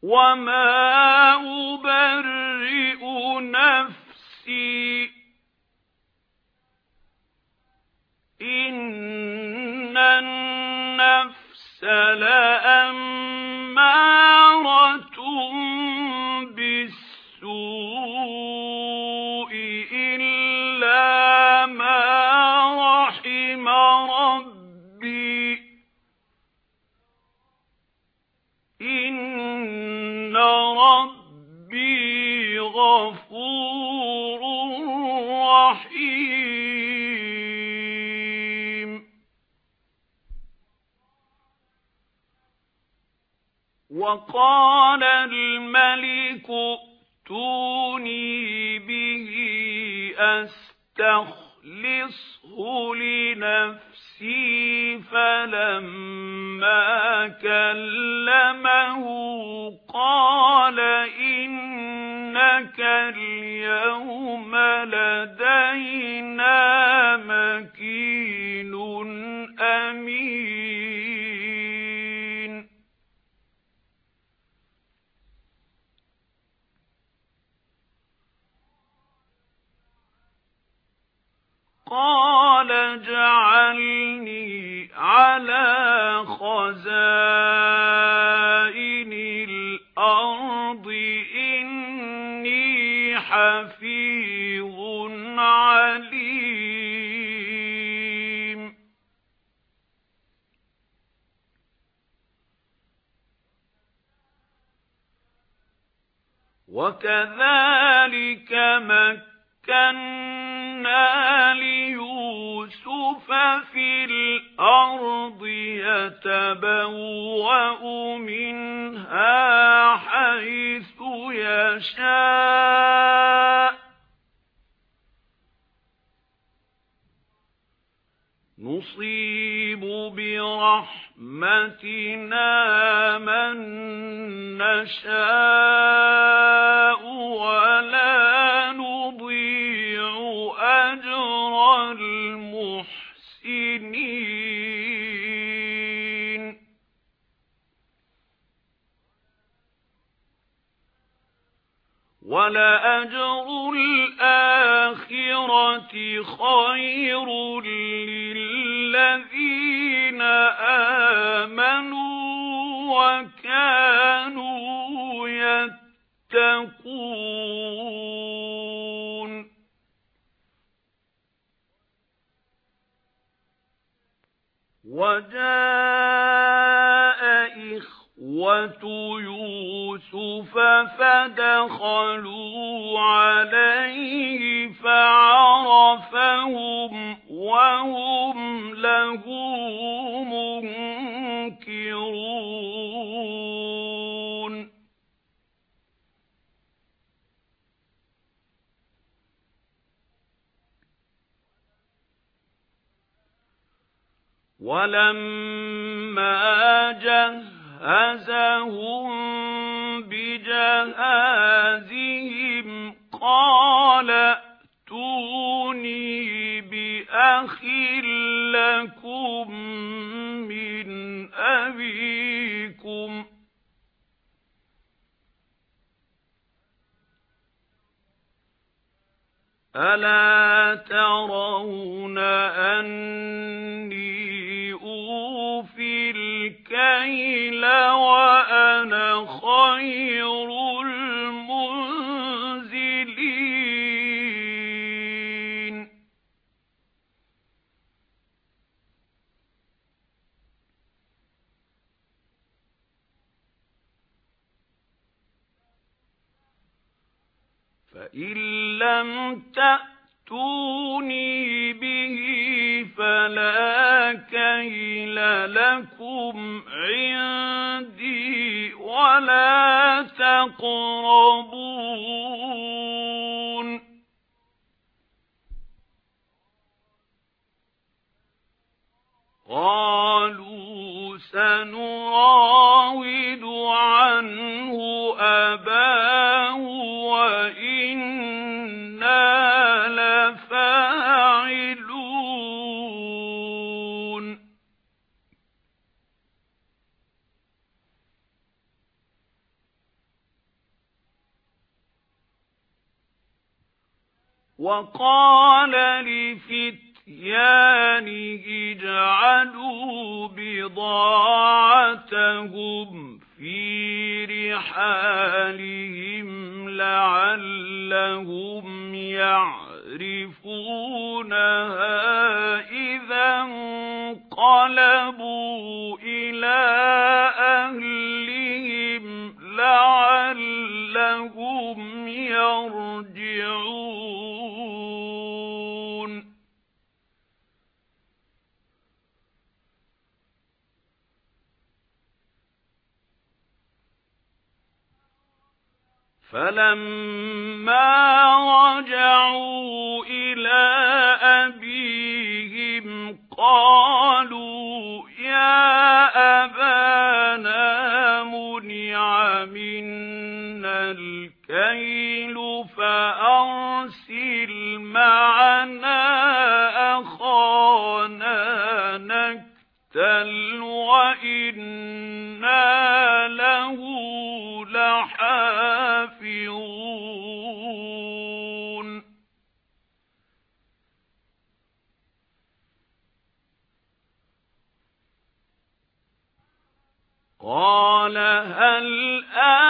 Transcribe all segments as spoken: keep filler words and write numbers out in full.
وَمَا أُبَرِّئُ نَفْسِي إِنَّ النَّفْسَ لَأَمَّارَةٌ بِالسُّوءِ إِلَّا مَا رَحِمَ رَبِّي إِنَّ رَبِّي غَفُورٌ رَّحِيمٌ. وَقَالَ الْمَلِكُ ائْتُونِي بِهِ أَسْتَخْلِصْهُ لِنَفْسِي فَلَمَّا كَلَّمَهُ قَالَ إِنَّكَ الْيَوْمَ لَدَيْنَا مَكِينٌ أَمِينٌ. قَالَ اجْعَلْنِي عَلَى خَزَائِنِ الْأَرْضِ إِنِّي حَفِيظٌ عَلِيمٌ. وَكَذَلِكَ مَكَّنَّا لِيُوسُفَ فِي الْأَرْضِ يَتَبَوَّأُ مِنْهَا حَيْثُ يَشَاءُ نُصِيبُ بِرَحْمَتِنَا مَن نَّشَاءُ وَلَا نُضِيعُ أَجْرَ الْمُحْسِنِينَ. وَلَأَجْرُ الْآخِرَةِ خَيْرٌ لِّلَّذِينَ آمَنُوا وَكَانُوا يَتَّقُونَ. وَجَاءَ إِخْوَةُ يُوسُفَ فَدَخَلُوا عَلَيْهِ فَعَرَفَهُمْ وَهُمْ لَهُ مُنكِرُونَ. وَلَمَّا جَهَّزَهُم بِجَهَازِهِمْ قَالَ ائْتُونِي بِأَخٍ لَّكُم مِّنْ أَبِيكُمْ أَلَا تَرَوْنَ أَنِّي أُوفِي الْكَيْلَ وَأَنَا خَيْرُ الْمُنزِلِينَ. فَإِن لَّمْ تَأْتُونِي بِهِ فَلَا كَيْلَ لَكُمْ عِندِي وَلَا تَقْرَبُونِ. قَالُوا سَنُرَاوِدُ عَنْهُ أَبَاهُ وَإِنَّا لَفَاعِلُونَ. وقال لفتيانه اجعلوا بضاعتهم في رحالهم لعلهم يعرفونها إذا انقلبوا إلى أهلهم لعلهم يرجعون. فلما رجعوا إلى أبيهم قالوا يا أبانا منع منا الكيل فأرسل معنا أخانا نكتل وإنا له لحافظون. قال هل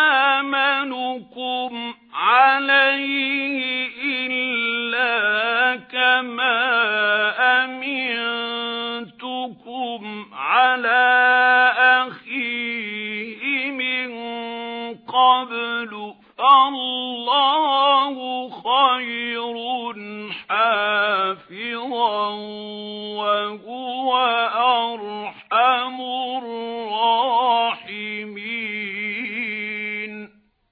آمنكم عليه إلا كما أمنتكم على أخيه من قبل فالله خير حافظا وهو أرحم الراحمين.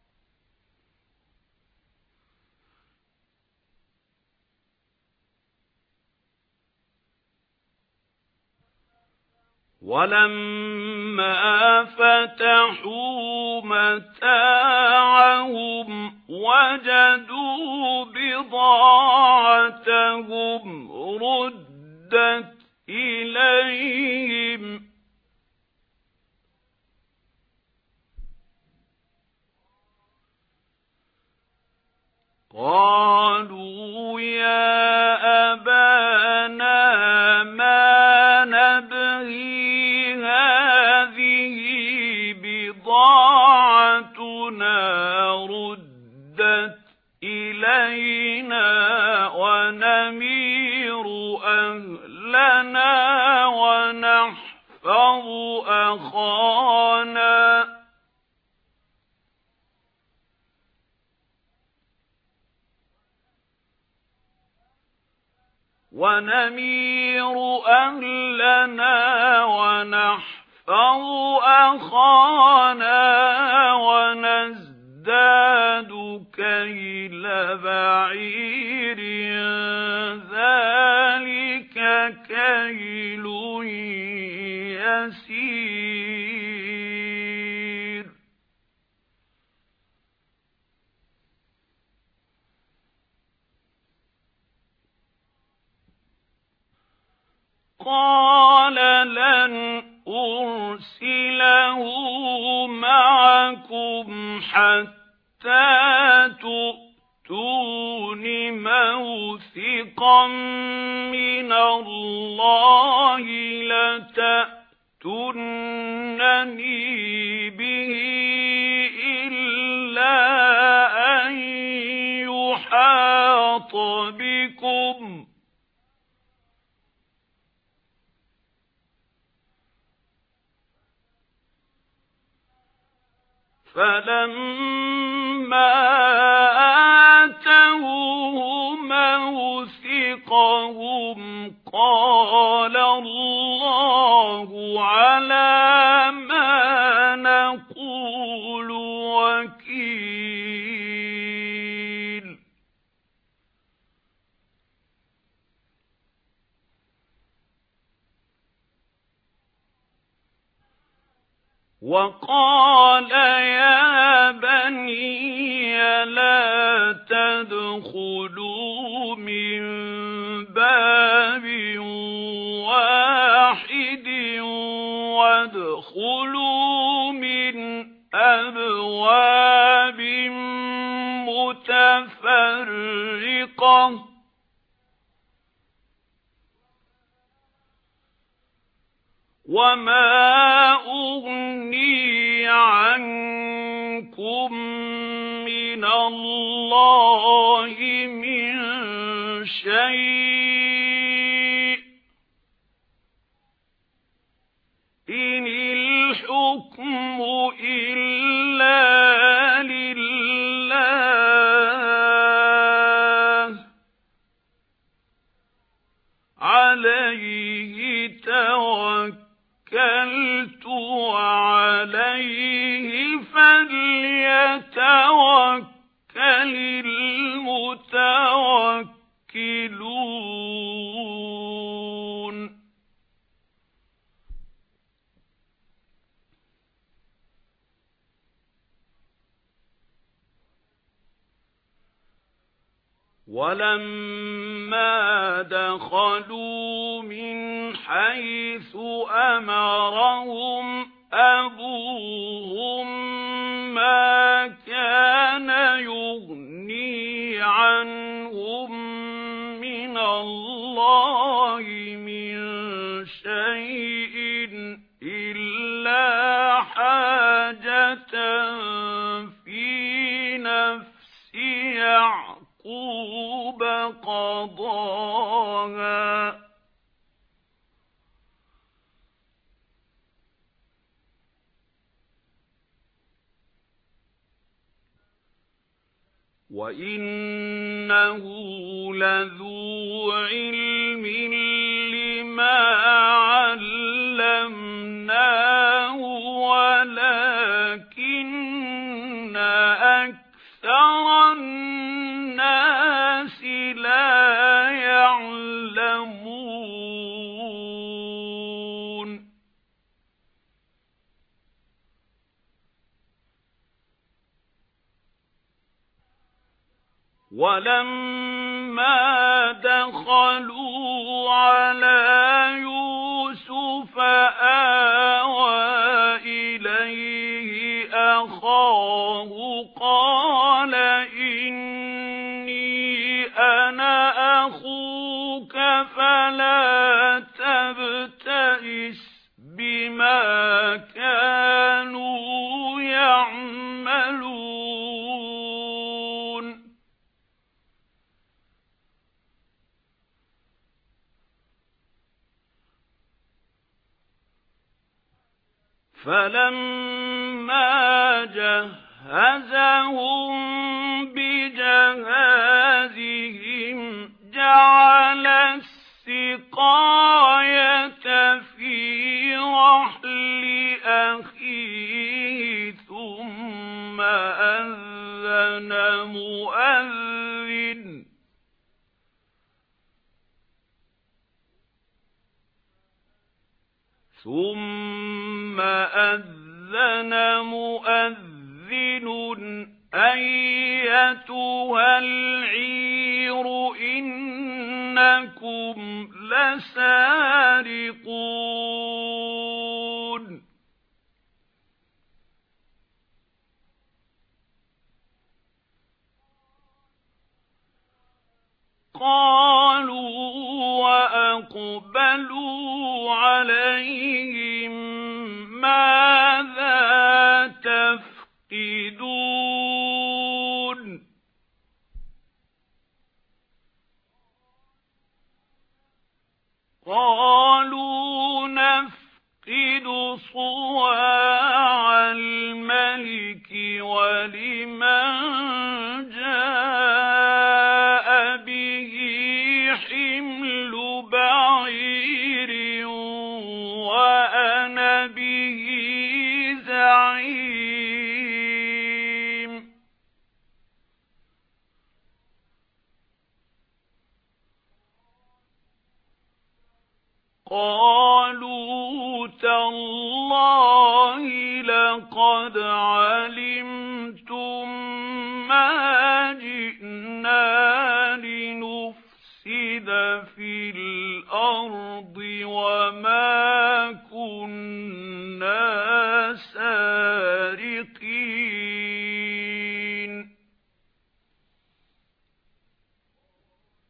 ولما فتحوا متاعهم وجدوا بضاعتهم ردت إليهم قالوا يا أبانا ما نبغي هذه بضاعتنا ردت إلينا ونمير أهلنا ونحفظ أخانا ونمير أهلنا ونحفظ أخانا ونزداد كيل بعير ذلك كيل يسير. قال لن أرسله معكم حتى تؤتون موثقا من الله لتأتونني به إلا أن يحاط بكم فلما آتوه موثقهم قال الله على ما نقول وكيل. وقال يا بني لا تدخلوا من باب واحد وادخلوا من أبواب متفرقة وما أغني عنكم من الله من شيء إن الحكم إلا لله عليه توكلت وعليه فليتوكل المتوكلون ولما دخلوا من حيث أمرهم أبوهم ما كان يغني عنهم من الله من شيء إلا حاجة في نفس يعقوب قضاها وَإِنَّهُ لَذُو عِلْمٍ لِمَا عَلَّمْنَاهُ وَلَكِنَّ أَكْثَرَ النَّاسِ لَا يَعْلَمُونَ وَلَمَّا دَخَلُوا عَلَى يُوسُفَ آوَى إِلَيْهِ أَخَاهُ قَالَ إِنِّي أَنَا أَخُوكَ فَلَا تَبْتَئِسْ بِمَا كَانُوا يَعْمَلُونَ فَلَمَّا جَهَّزَهُم بِجَهَازِهِمْ جَعَلَ السِّقَايَةَ فِي رَحْلِ أَخِيهِ ثُمَّ أَذَّنَ مُؤَذِّنٌ ثُمَّ أَذَّنَ مُؤَذِّنٌ أَيَّتُهَا الْعِيرُ إِنَّكُمْ لَسَارِقُونَ قَالُوا وَأَقْبَلُوا عَلَيْهِم مَاذَا تَفْقِدُونَ قَالُوا نَفْقِدُ صُوَاعَ الْمَلِكِ وَلِمَنْ جَاءَ بِهِ حِمْلُ بَعِيرٍ وَأَنَا بِهِ زَعِيمٌ قَالُوا تَاللَّهِ لَقَدْ عَلِمْتُمْ مَا جِئْنَا لِنُفْسِدَ فِي الْأَرْضِ وَمَا كُنَّا سَارِقِينَ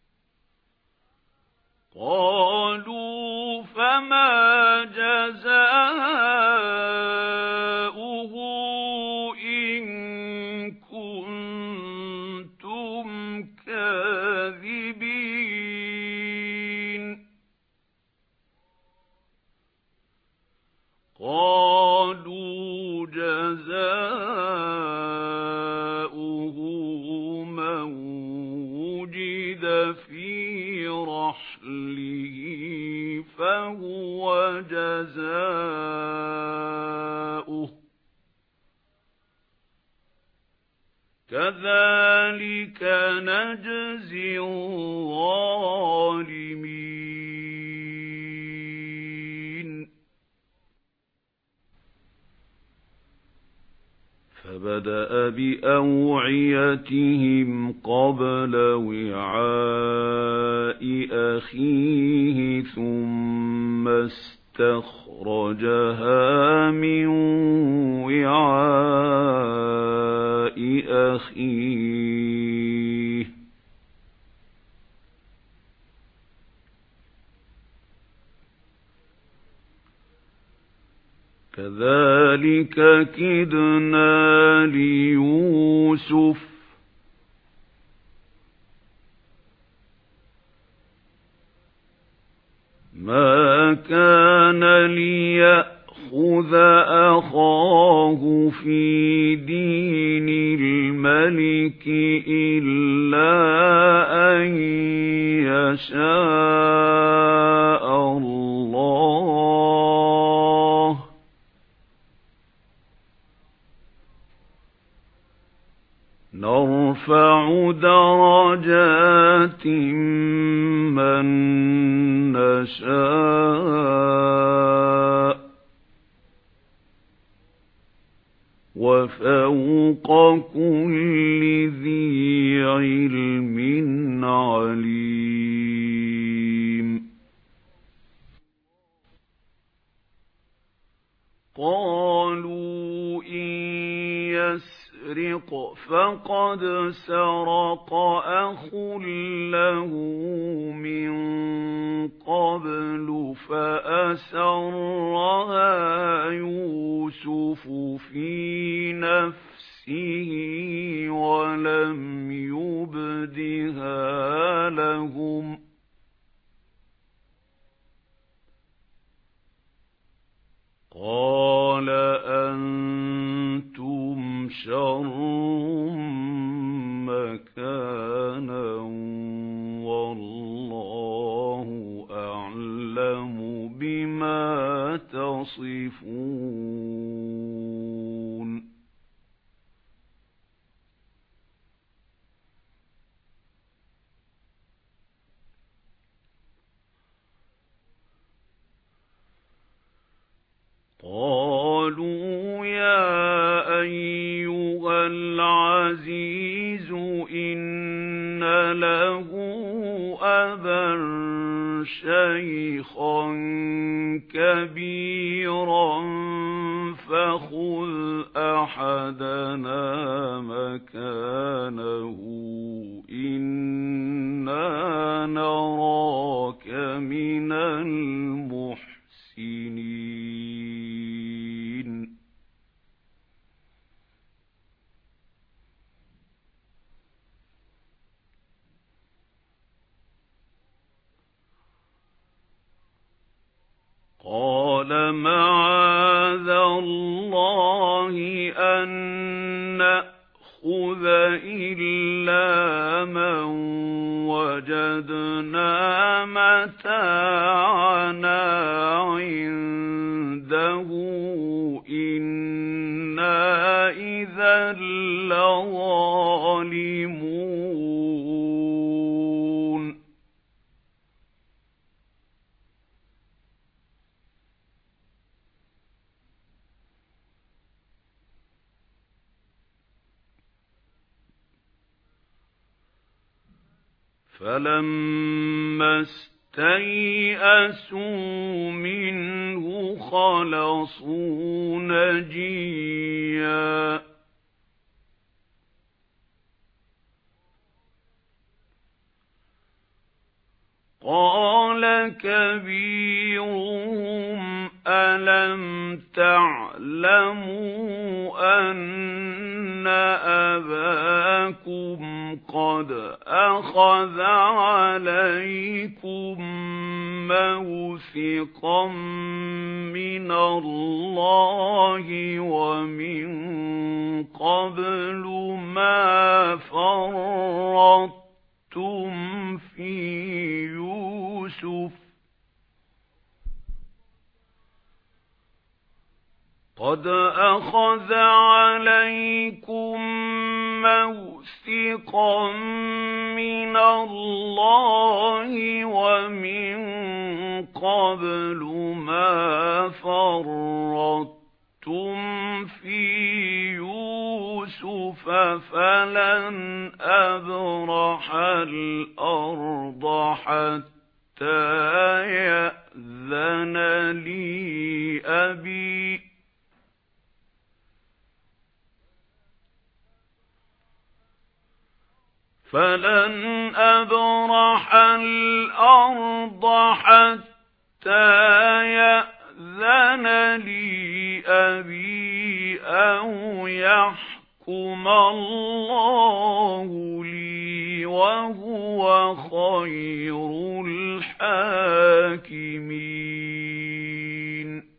قَالُوا فَمَا جَزَاؤُهُ كذلك نجزي الظالمين فبدأ بأوعيتهم قبل وعاء أخيه ثم استخرجها من وعاء أخيه كذلك كدنا ليوسف ما كان ليأخذ أخاه في دين الملك إلا أن يشاء الله نرفع درجات من نشاء وفوق كل ذي علم عليم قالوا إن يسرق فقد سرق أخ له من قبل فأسرها يوسف في نفسه ولم يبدها لهم قال أنتم شر مكانا والله أعلم بما تصفون قالوا يا أيها العزيز إن له أبا شيخا كبيرا فخذ أحدنا مكانه إنا نراك من المحسنين قال معاذ الله أن نأخذ إلا من وجدنا متاعنا عنده إنا إذا لظالمون فلما استيئسوا منه خلصوا نجيا قال كبيرهم ألم تعلموا أن أباكم قد أخذ عليكم موثقا من الله ومن قبل ما فرطتم في يوسف قد أخذ عليكم موثقا حقا من الله ومن قبل ما فرطتم في يوسف فلن أبرح الأرض حتى يأذن لي أبي فلن أبرح الأرض حتى يأذن لي أبي أو يحكم الله لي وهو خير الحاكمين.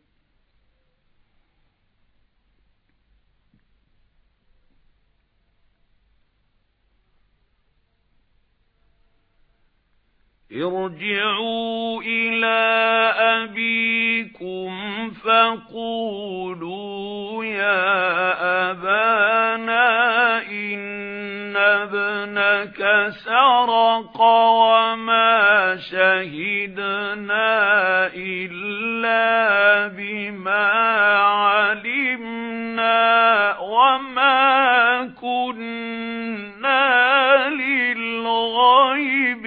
ارجعوا إلى أبيكم فقولوا يا أبانا إن ابنك سرق وما شهدنا إلا بما علمنا وما كنا للغيب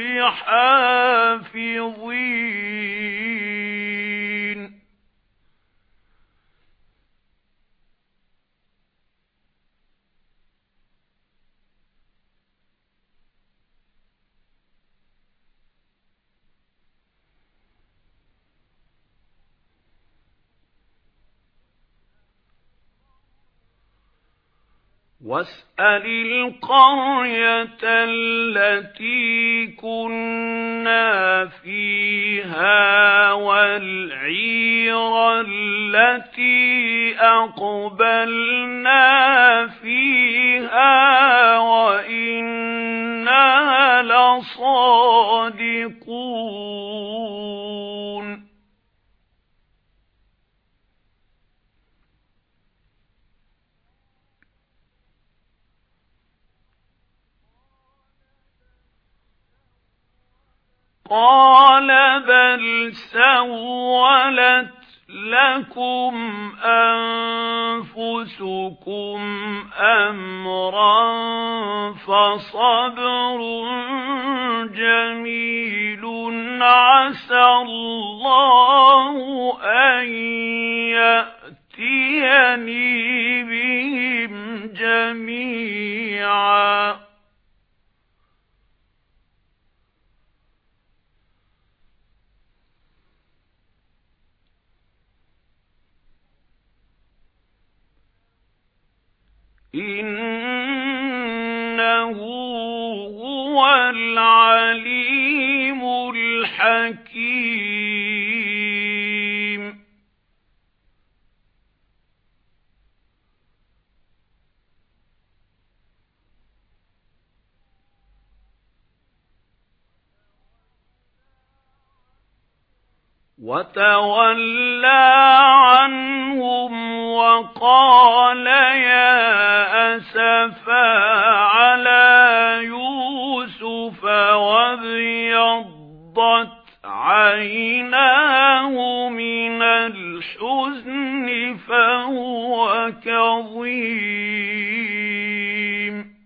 حافظين. واسأل القرية التي كنا فيها والعير التي أقبلنا فيها وإنا لصادقون. قال بل سولت لكم أنفسكم أمرا فصبر جميل عسى الله أن يأتيني بهم جميعا إنه هو العليم الحكيم. وتولى عنهم وقال يا أسفا على يوسف وابيضت عيناه من الحزن فهو كظيم.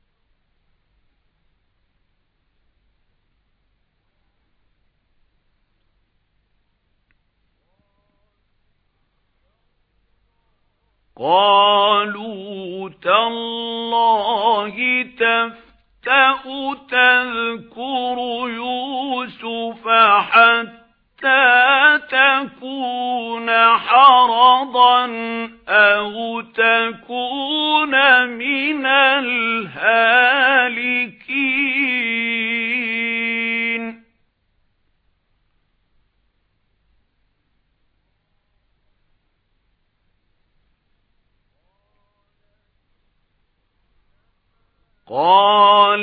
قالوا تالله تفتأ تذكر يوسف حتى تكون حرضا أو تكون من الهالكين. قال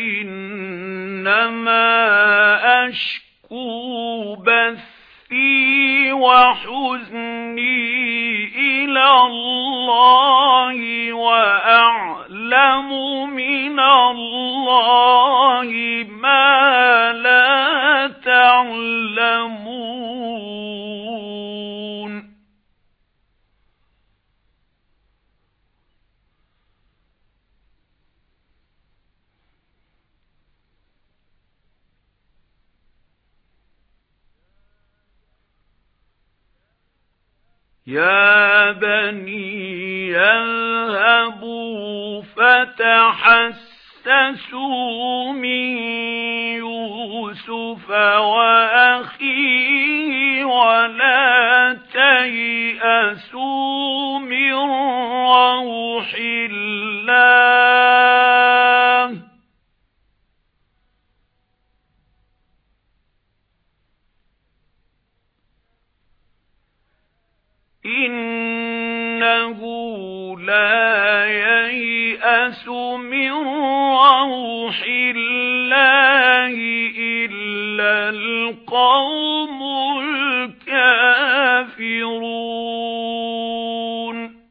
إنما أشكو بثي وحزني إلى الله وأعلم من مِنَ اللَّهِ مَا لَا تَعْلَمُونَ يَا بَنِي اذْهَبُوا فَتَحَسَّسُوا مِن يُوسُفَ وَأَخِيهِ وَلَا تَيْأَسُوا مِن رَّوْحِ اللَّهِ إِنَّهُ لَا يَيْأَسُ مِن رَّوْحِ اللَّهِ إِلَّا الْقَوْمُ الْكَافِرُونَ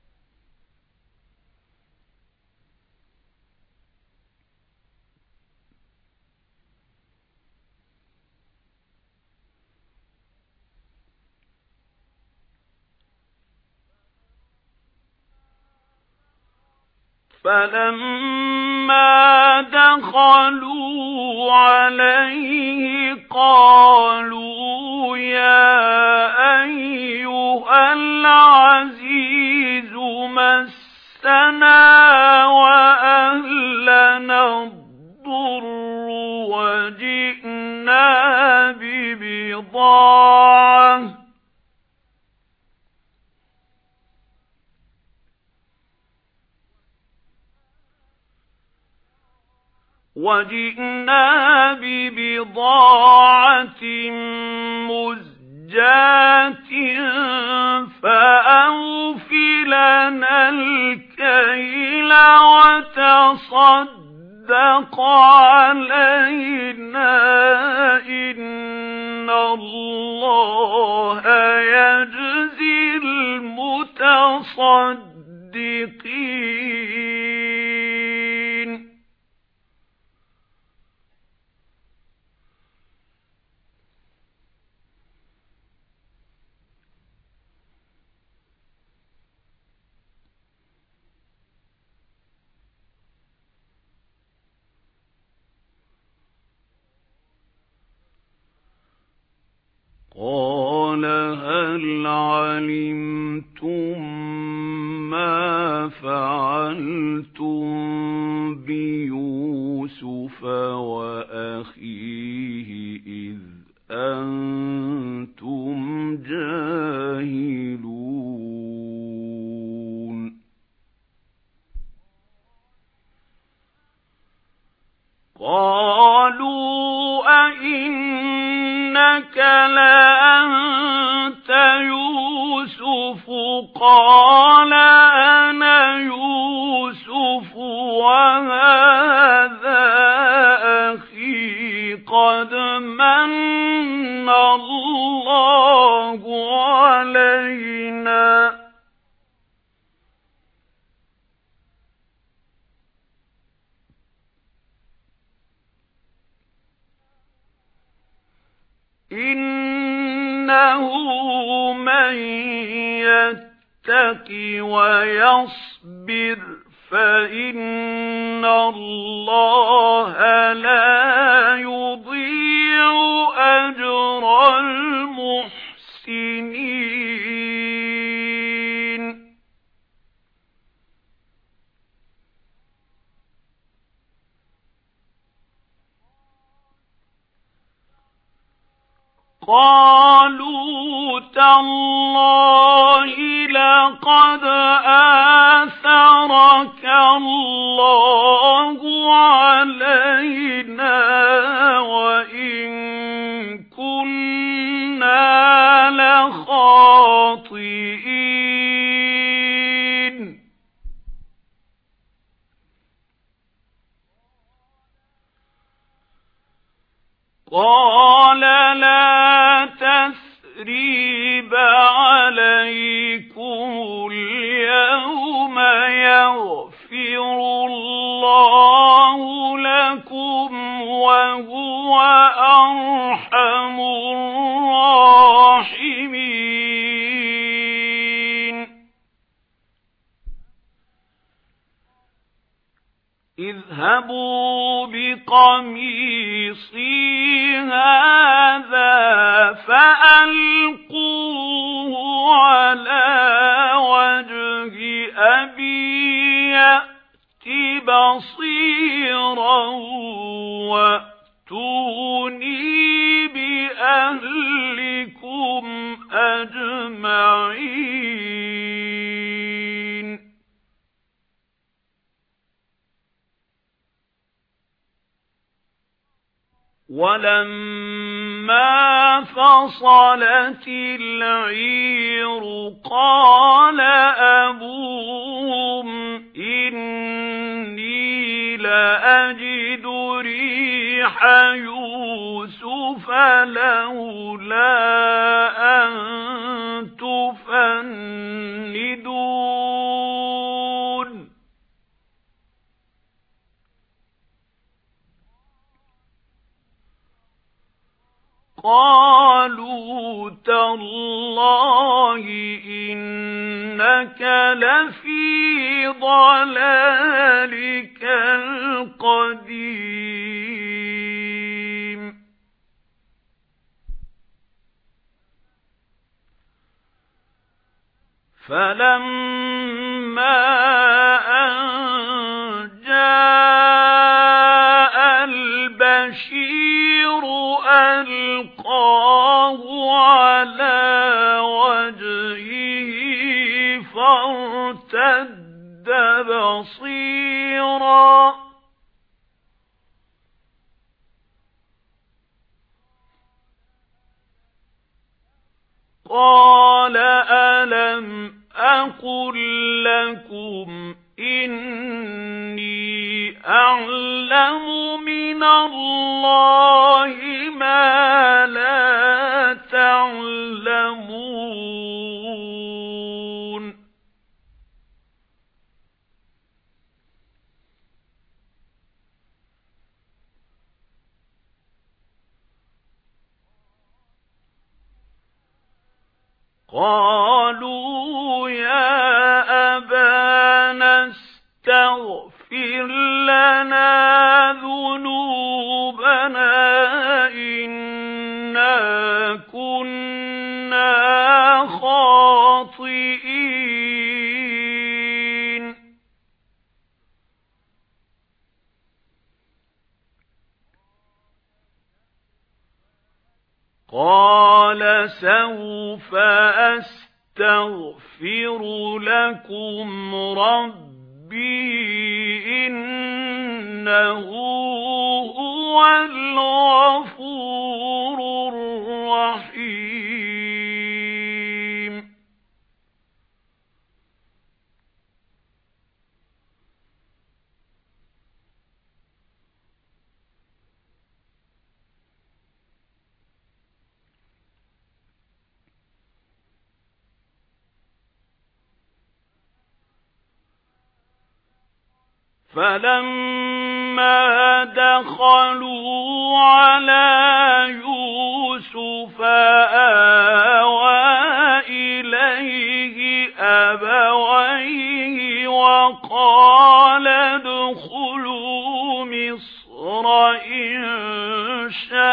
فَلَمَّا دَخَلُوا عَلَيْهِ قَالُوا يَا أَيُّهَا الْعَزِيزُ مَسَّنَا وَأَهْلَنَا الضُّرُّ وَجِئْنَا بِبِضَاعَةٍ وَجِئْنَا بِبِضَاعَةٍ مُزْجَاةٍ فَأَوْفِ لَنَا الْكَيْلَ وَتَصَدَّقْ عَلَيْنَا إِنَّ اللَّهَ يَجْزِي الْمُتَصَدِّقِينَ قَالَ هَلْ عَلِمْتُم مَّا فَعَلْتُم بِيُوسُفَ وَأَخِيهِ إِذْ أَنتُمْ جَاهِلُونَ قَالُوا أَإِنَّكَ لَأَنتَ يُوسُفُ قَالَ أَنَا يُوسُفُ وَهَذَا أَخِي قَدْ مَنَّ اللَّهُ عَلَيْنَا إِنَّهُ مَن يَتَّقِ وَيَصْبِرْ فَإِنَّ اللَّهَ لَا يُضِيعُ أَجْرَ الْمُحْسِنِينَ قَالُوا تَاللَّهِ لَقَدْ آثَرَكَ اللَّهُ عَلَيْنَا وَإِن كُنَّا لَخَاطِئِينَ قَالَ لَا تَثْرِيبَ عَلَيْكُمُ الْيَوْمَ يَغْفِرُ اللَّهُ اذهبوا بقميصي هذا فألقوه على وجه أبي يأت بصيرا وأتوني بأهلكم أجمعين. ولما فصلت العير قال أبوهم إني لأجد ريح يوسف لولا أن تفندون. قالوا تالله إنك لفي ضلالك القديم. فلما أن جاء البشير ألقاه على وجهه فارتد بصيرا قال ألم أقل لكم إني أعلم من الله ما لا تعلمون. قالوا يا أبانا استغفر لنا ذنوبنا إنا كنا خاطئين. قال سوف أستغفر لكم ربي إنه هو الغفور الرحيم. فلما دخلوا على يوسف آوى إليه أبويه وقال ادخلوا مصر إن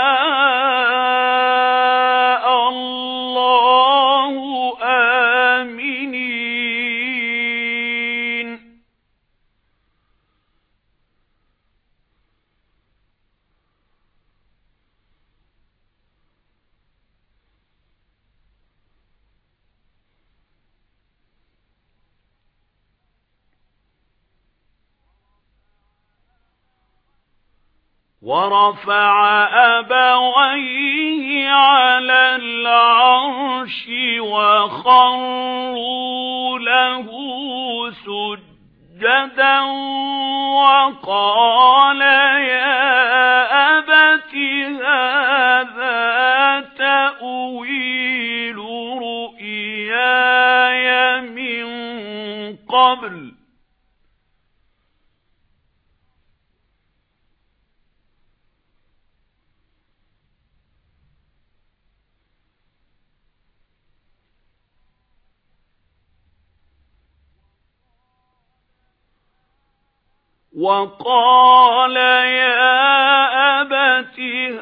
شاء الله آمنين. ورفع أبويه على العرش وخروا له سجدا وقال يا أبت هذا تأويل رؤياي من قبل وقال يا أبت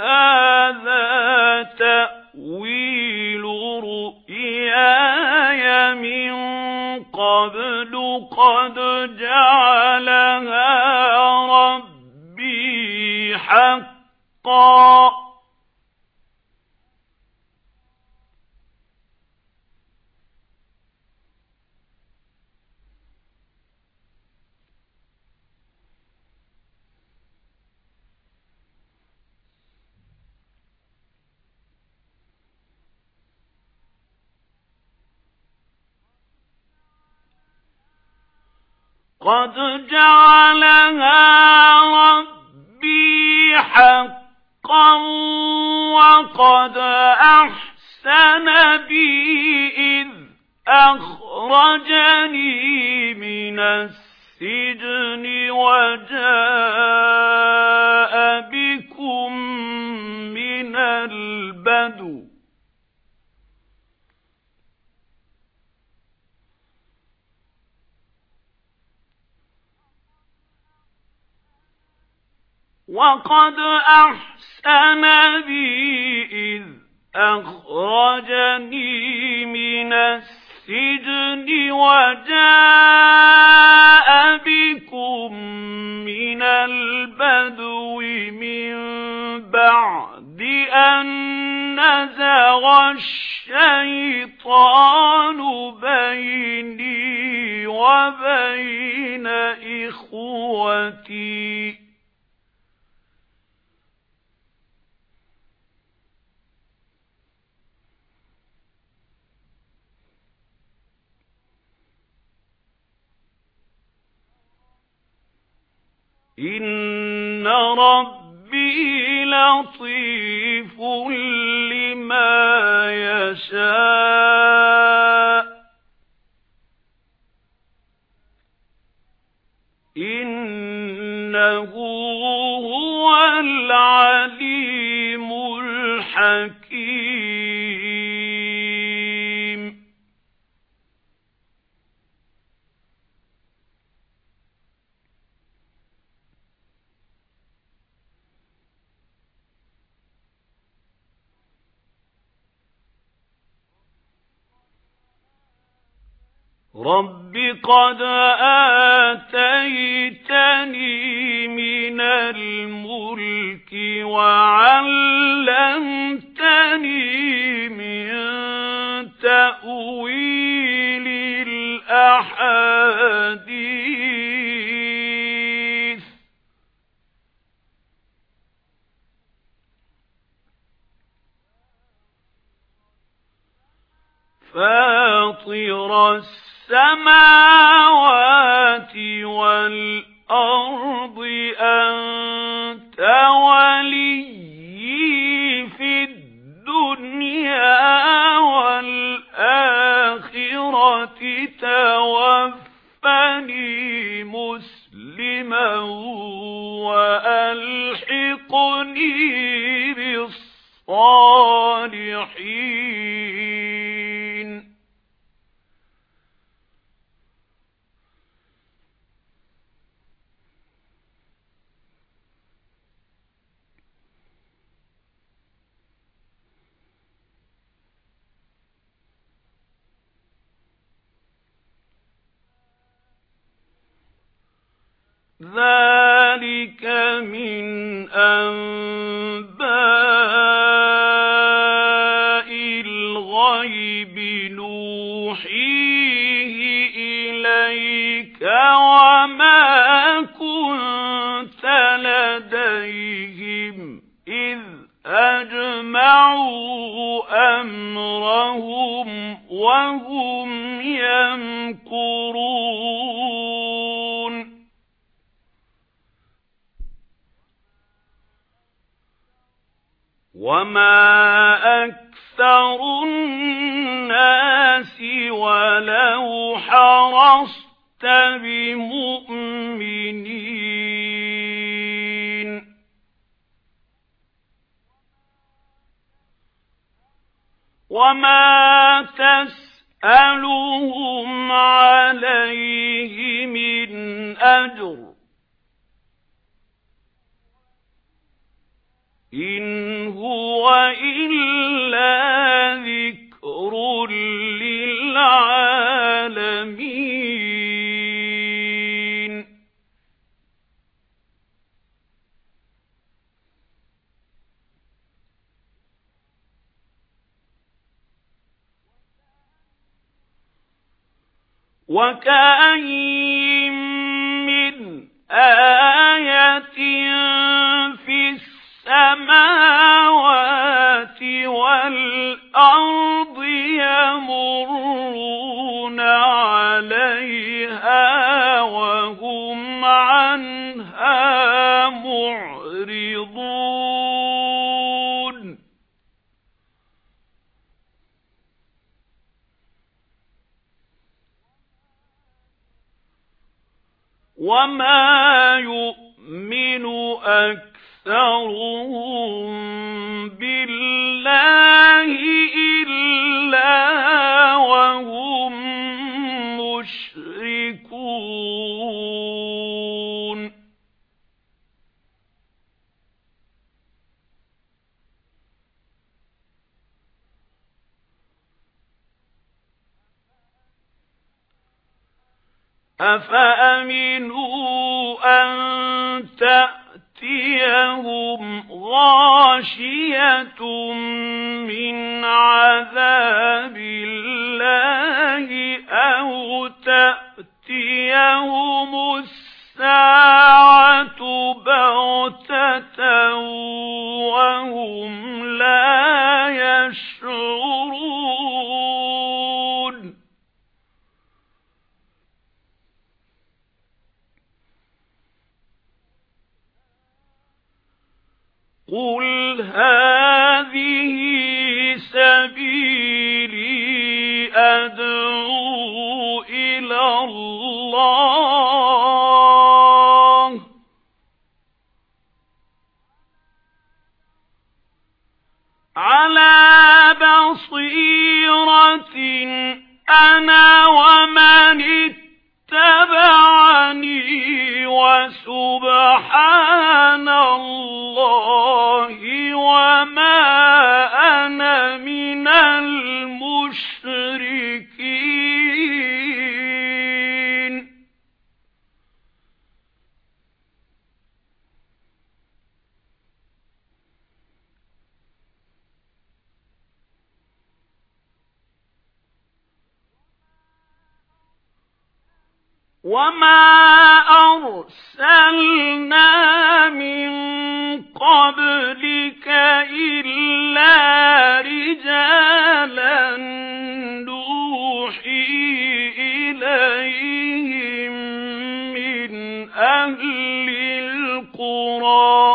هذا تأويل رؤياي من قبل قد جعلها ربي حقا قد جعلها ربي حقا وقد أحسن بي إذ أخرجني من السجن وجاء بكم من البدو وقد أحسن بي إذ أخرجني من السجن وجاء بكم من البدو من بعد أن نزغ الشيطان بيني وبين إخوتي إن ربي لطيف لما يشاء إنه هو العليم الحكيم رب قد آتيتني من الملك وعلمتني من تأويل الأحاديث فاطر السماوات والأرض أنت وليي في الدنيا والآخرة توفني مسلما وألحقني بالصالحين ذلك من أنباء الغيب نوحيه إليك وما كنت لديهم إذ أجمعوا أمرهم وهم يمكرون وما أكثر الناس ولو حرصت بمؤمنين وما تسألهم عليه من أجر إن هو إلا ذكر للعالمين وكأين من آية في السماوات والأرض يمرون عليها وهم عنها معرضون وما يؤمن أكثرهم بالله إلا وهم مشركون أفأمنوا أن تأتيهم غاشية من عذاب الله أو تأتيهم الساعة بغتة وهم لا يشعرون قُلْ هَٰذِهِ سَبِيلِي أَدْعُو إِلَى اللَّهِ عَلَى بَصِيرَةٍ أَنَا وَمَنِ اتَّبَعَنِي وَسُبْحَانَ اللَّهِ وَمَا أَنَا مِنَ الْمُشْرِكِينَ وَمَا أَرْسَلْنَا مِن قَبْلِكَ إِلَّا رِجَالًا نُوحِي إِلَيْهِم مِّنْ أَهْلِ الْقُرَى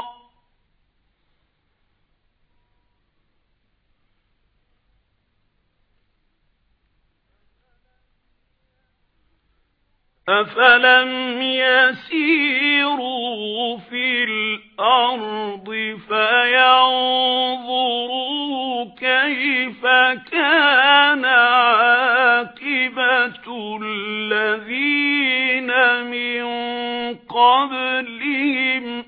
أَفَلَمْ يَسِيرُوا فِي الْأَرْضِ فَيَنظُرُوا كَيْفَ كَانَ عَاقِبَةُ الَّذِينَ مِن قَبْلِهِمْ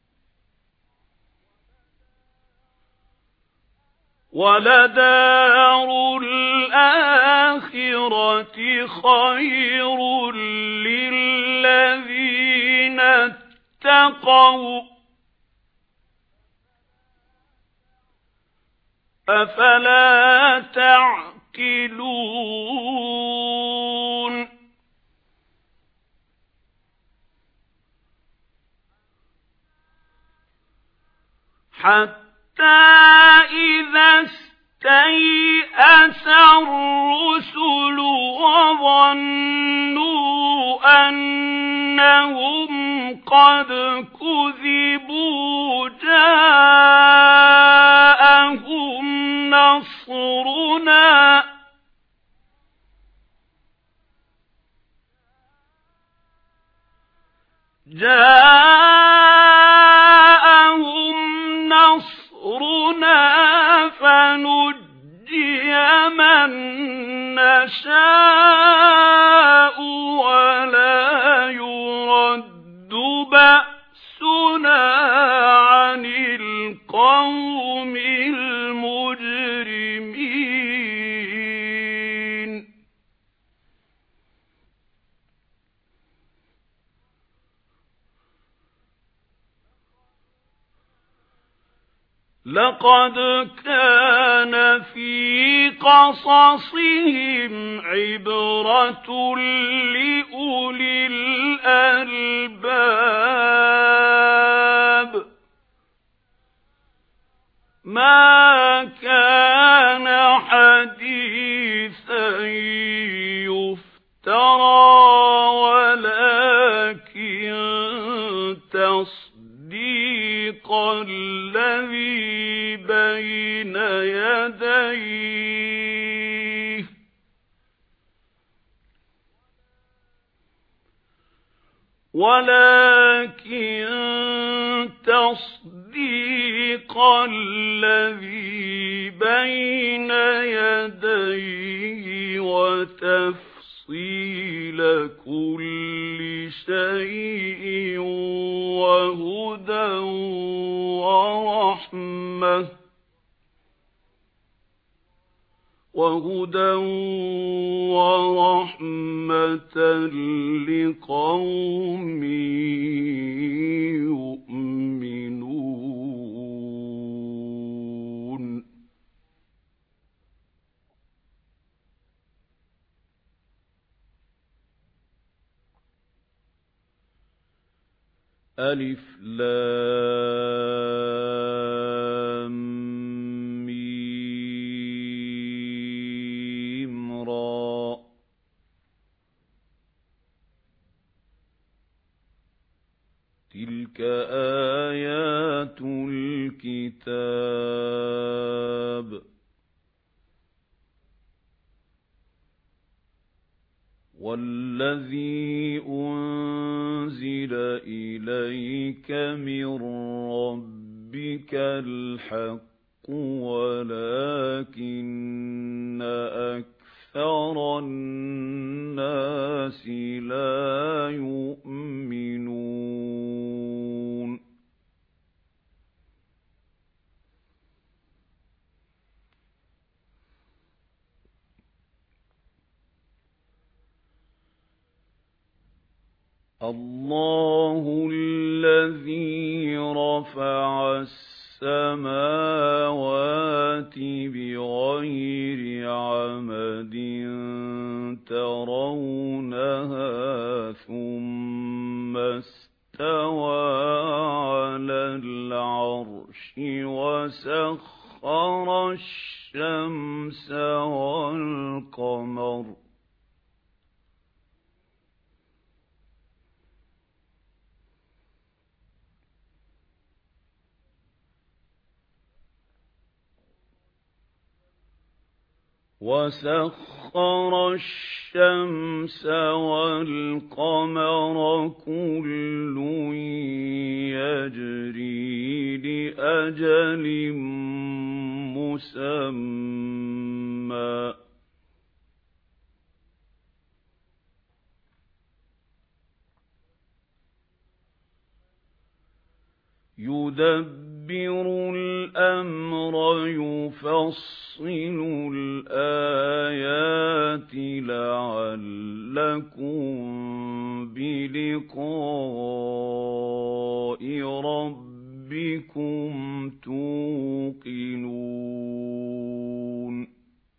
وَلَدَارُ الْآخِرَةِ خَيْرٌ لِّلَّذِينَ اتَّقَوْا أَفَلَا تَعْقِلُونَ حَتَّى إِذَا اسْتَيْأَسَ الرُّسُلُ وَظَنُّوا أَنَّهُمْ قَدْ كُذِبُوا جَاءَهُمْ نَصْرُنَا جَاءَهُمْ نَصْرُنَا فَنُجِّيَ مَن نَّشَاءُ وَلَا يُرَدُّ بَأْسُنَا عَنِ الْقَوْمِ لقد كان في قصصهم عبرة لأولي الألباب ما كان حديثا يفترى ولكن تصديق الذي بين يديه ولكن تصديق الذي بين يديه وتفصيل كل شيء وهدى ورحمة وهدى ورحمة لقوم يؤمنون. ألف لام ميم را تلك آيات الكتاب والذي أنزل إليك من ربك الحق ولكن أكثر الناس لا يؤمنون. الله الذي رفع السماوات بغير عمد ترونها ثم استوى على العرش وسخر الشمس والقمر وسخر الشمس والقمر كل يجري لأجل مسمى يدبر الأمر يفصل الآيات لعلكم بلقاء ربكم توقنون.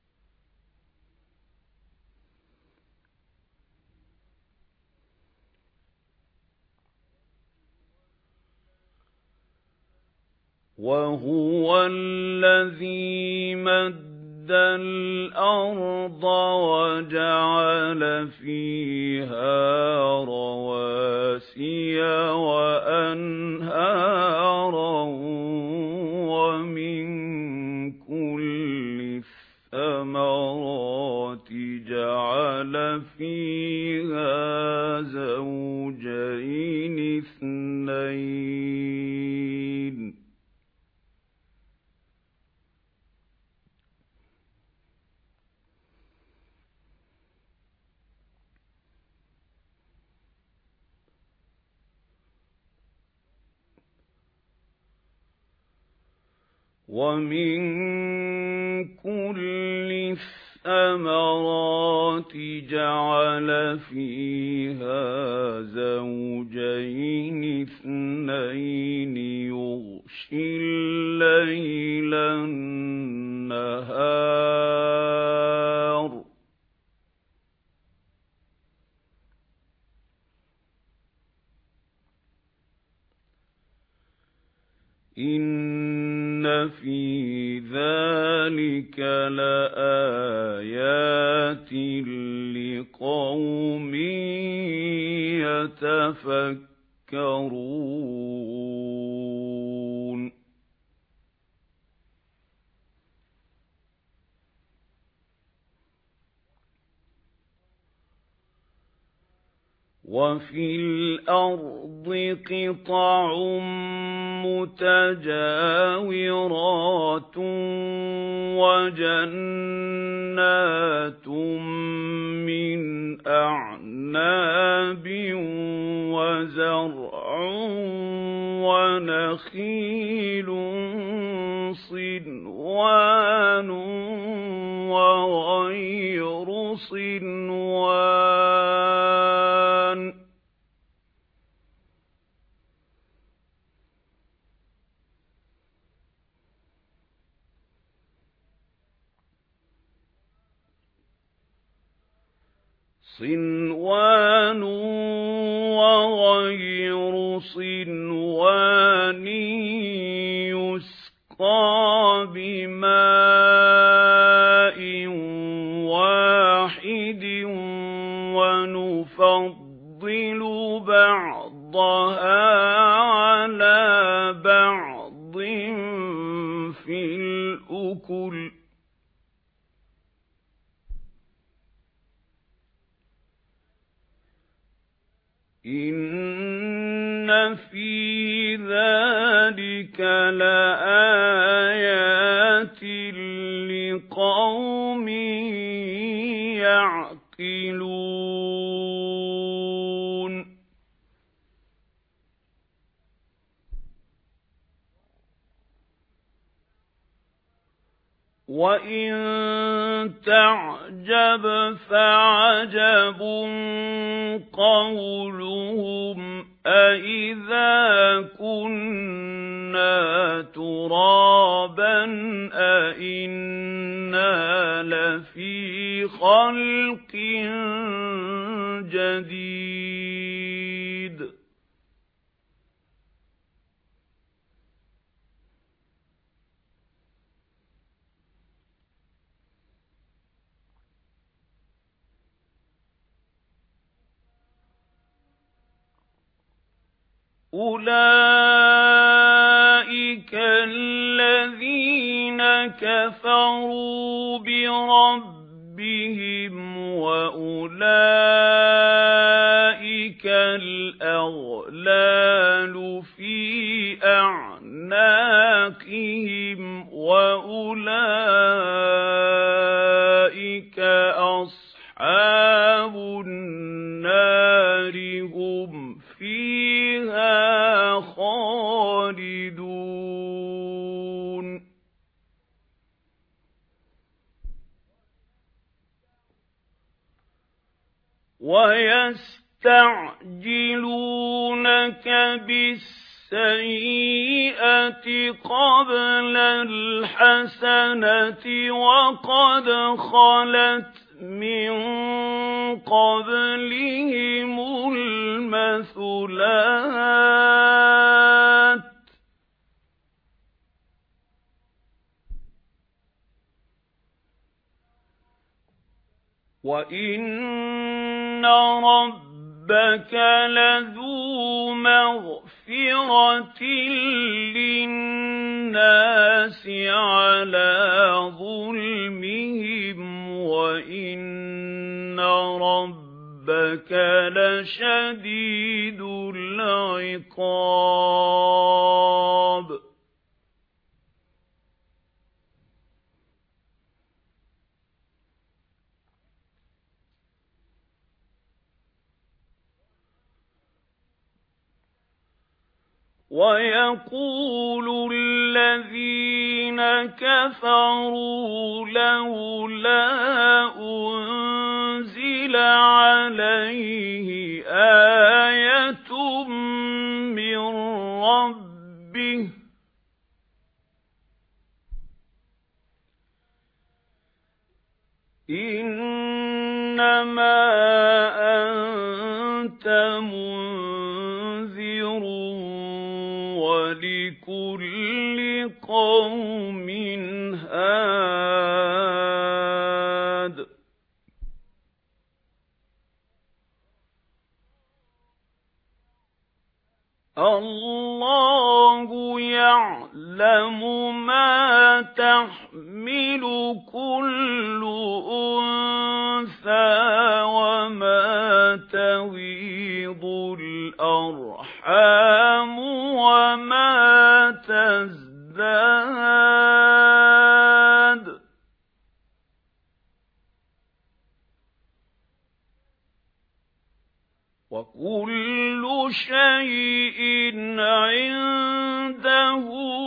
وهو الذي مد الأرض وجعل فيها رواسي وأنهارا ومن كل الثمرات جعل فيها زوجين اثنين ومن كل الثمرات جعل فيها زوجين اثنين يغشي الليل النهار إِنَّ فِي ذَلِكَ لَآيَاتٍ لِقَوْمٍ يَتَفَكَّرُونَ وَفِي الْأَرْضِ قِطَعٌ مُتَجَاوِرَاتٌ وَجَنَّاتٌ مِّنْ أَعْنَابٍ وَزَرْعٌ وَنَخِيلٌ صِنْوَانٌ وَغَيْرُ صِنْوَانٍ صِنْوَانٌ وَغَيْرُ صِنْوَانٍ يُسْقَىٰ بِمَاءٍ وَاحِدٍ وَنُفَضِّلُ بَعْضَهَا عَلَى بَعْضٍ فِي الْأُكُلِ إِنَّ فِي ذَلِكَ لَآيَاتٍ لِقَوْمٍ يَعْقِلُونَ وَإِن تَعْجَبْ فَعَجَبٌ قَوْلُهُمْ أَإِذَا كُنَّا تُرَابًا أَإِنَّا لَفِي خَلْقٍ جَدِيدٍ أُولَئِكَ الَّذِينَ كَفَرُوا بِرَبِّهِمْ وَأُولَئِكَ الْأَغْلَالُ فِي أَعْنَاقِهِمْ وَأُولَئِكَ أَصْحَابُ النَّارِ هُمْ فِيهَا خَالِدُونَ وَيَسْتَعْجِلُونَكَ بِالسَّيِّئَةِ قَبْلَ الْحَسَنَةِ وَقَدْ خَلَتْ مِنْ قَبْلِهِمُ الْمَثُلَاتُ وَإِنَّ رَبَّكَ لَذُو مَغْفِرَةٍ لِلنَّاسِ عَلَى ظُلْمِهِمْ وَإِنَّ رَبَّكَ لَشَدِيدُ الْعِقَابِ وَيَقُولُ الَّذِينَ كَفَرُوا لَوْلَا أُنْزِلَ عَلَيْهِ آيَةٌ مِّن رَّبِّهِ إِنَّمَا أَنْتَ مُنذِرٌ وَلِكُلِّ قَوْمٍ هَادٍ اللَّهُ يَعْلَمُ مَا تَحْمِلُ كُلُّ أُنثَىٰ وَمَا تَغِيضُ الْأَرْحَامُ وَمَا تَزْدَادُ وَكُلُّ شَيْءٍ عِندَهُ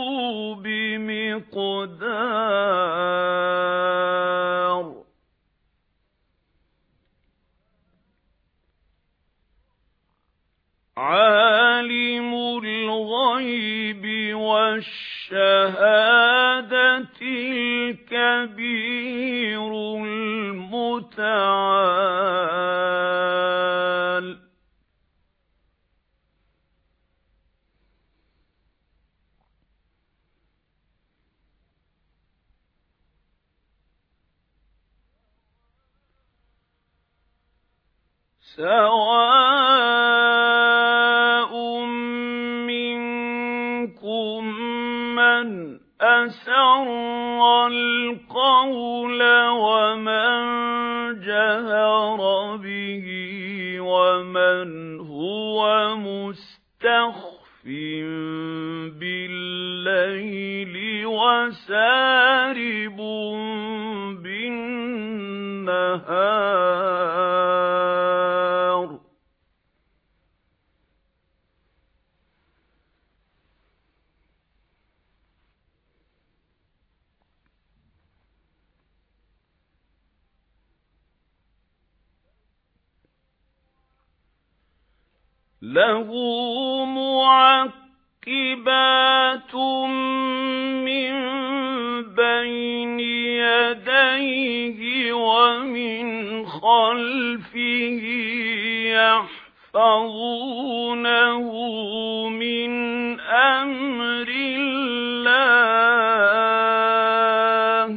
بِمِقْدَارٍ عَالِمُ الْغَيْبِ وَالشَّهَادَةِ الْكَبِيرُ الْمُتَعَالِ سَوَاءٌ مِنكُم مَّنْ أَسَرَّ الْقَوْلَ وَمَنْ جَهَرَ بِهِ وَمَنْ هُوَ مُسْتَخْفٍ بِاللَّيْلِ وَسَارِبٌ بِالنَّهَارِ لَهُ مُعَقِّبَاتٌ مِّن بَيْنِ يَدَيْهِ وَمِنْ خَلْفِهِ يَحْفَظُونَهُ مِنْ أَمْرِ اللَّهِ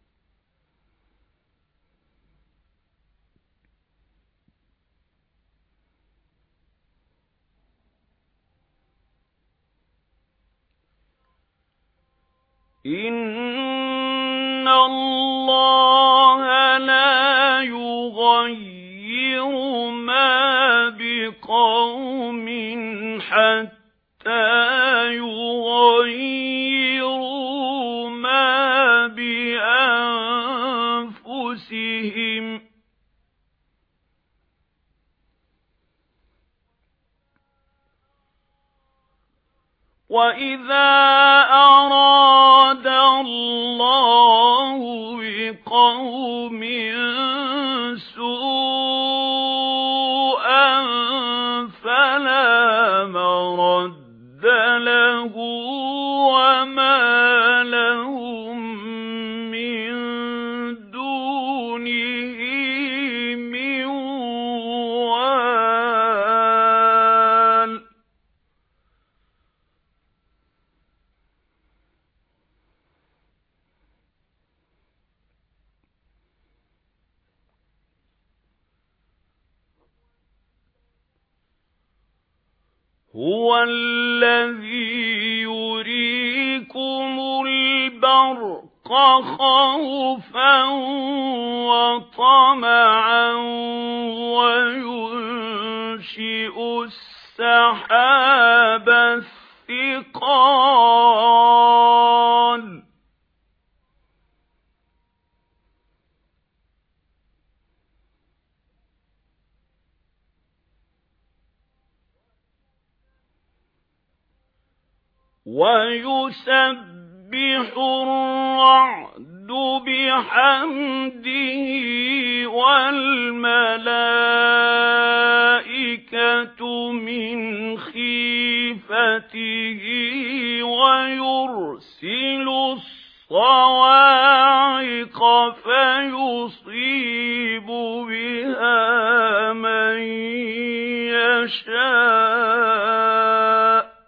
إِنَّ اللَّهَ لَا يُغَيِّرُ مَا بِقَوْمٍ حَتَّى يُغَيِّرُوا مَا بِأَنفُسِهِمْ وَإِذَا أَرَادَ اللَّهُ بِقَوْمٍ سُوءًا فَلَا مَرَدَّ لَهُ وَمَا لَهُم مِّن دُونِهِ مِن وَالٍ هُوَ الَّذِي يُرِيكُمُ الْبَرْقَ خَوْفًا وَطَمَعًا وَيُنشِئُ السَّحَابَ الثِّقَالَ وَيُسَبِّحُ الرَّعْدُ بِحَمْدِهِ وَالْمَلَائِكَةُ مِنْ خِيفَتِهِ وَيُرْسِلُ الصَّوَاعِقَ فَيُصِيبُ يشاء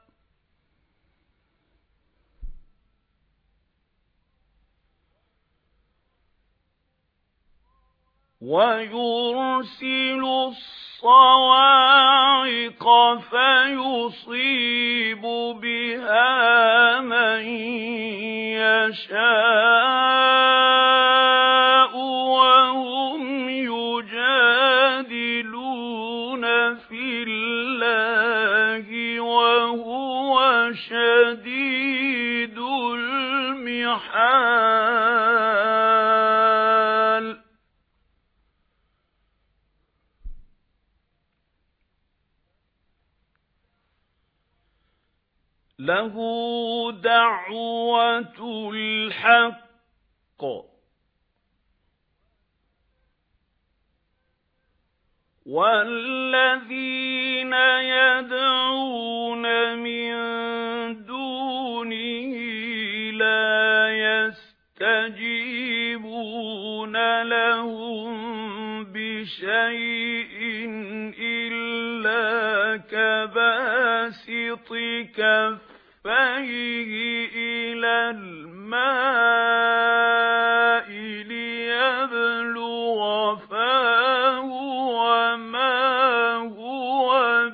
ويرسل الصواعق فيصيب بها من يشاء وهم يجادلون في الله وهو شديد المحال له دعوة الحق والذين يدعون من دونه لا يستجيبون لهم بشيء إلا كباسط كفيه إلى الماء ليبلغ فاه وما هو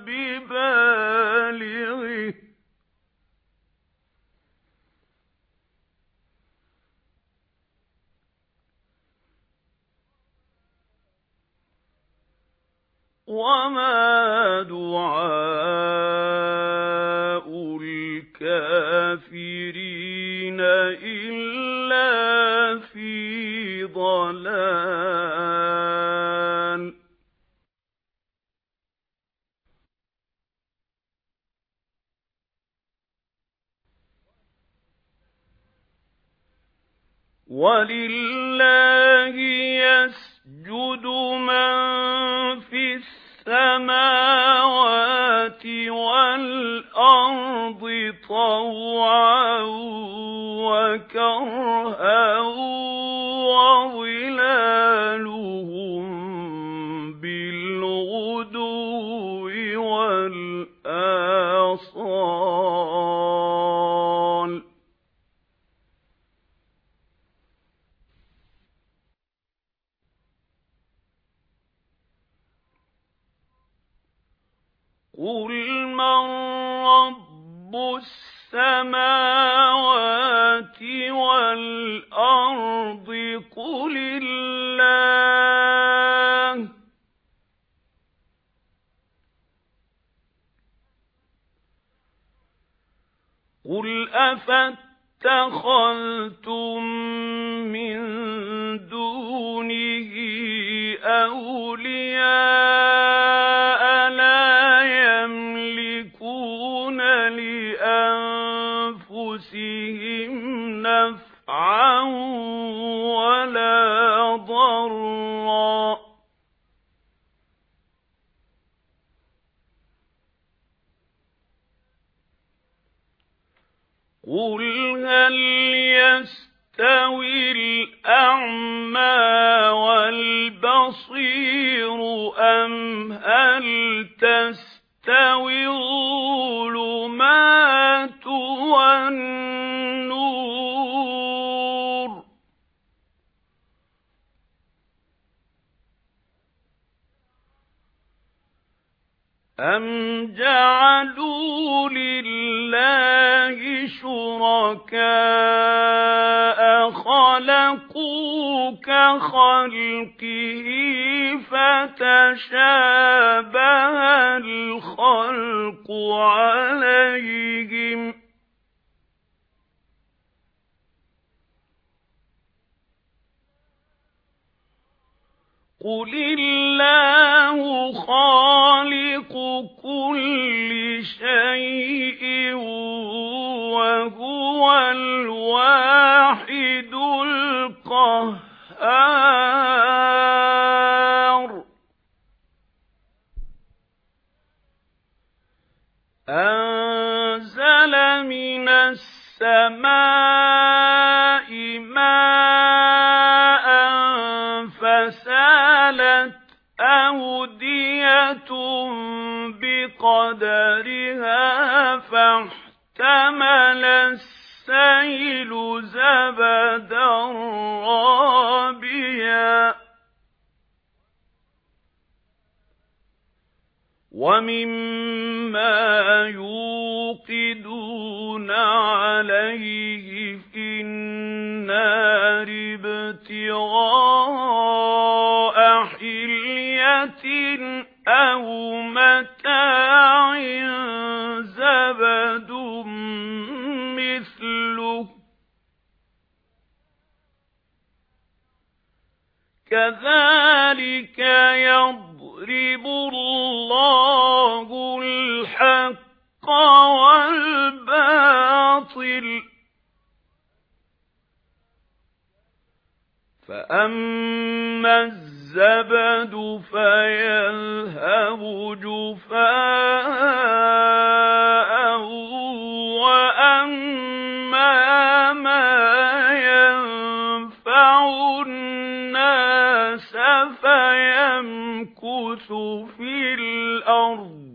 ببالغه وما دعاء الكافرين إلا في ضلال ولله يسجد من في السماوات والأرض طوعا وكرها وظلالهم بالغدو والآصال قُلْ مَنْ رَبُّ السَّمَاوَاتِ وَالْأَرْضِ قُلِ اللَّهُ قُلْ أَفَاتَّخَذْتُم مِّن دُونِهِ أَوْلِيَاءَ لَا يَمْلِكُونَ لِأَنفُسِهِمْ نَفْعًا وَلَا ضَرًّا قُلْ هَلْ يَسْتَوِي الْأَعْمَى وَالْبَصِيرُ أَمْ هَلْ تَسْتَوِي الظُّلُمَاتُ وَالنُّورُ أَمْ جَعَلُوا لِلَّهِ شُرَكَاءَ خَلَقُوا كَخَلْقِهِ فَتَشَابَهَ الْخَلْقُ عَلَيْهِمْ قُلِ اللَّهُ خَالِقُ كُلِّ شَيْءٍ وَهُوَ الْوَاحِدُ الْقَهَّارُ أَنزَلَ مِنَ السَّمَاءِ مَاءً فَسَالَتْ أَوْدِيَةٌ بِقَدَرِهَا بقدرها فاحتمل السيل زبدا رابيا ومما يوقدون عليه في النار ابتغاء حلية أو متاع زبد مثله كذلك يضرب الله الحق والباطل فأما الزبد فيذهب جفاء وأما ما ينفع الناس فيمكث في الأرض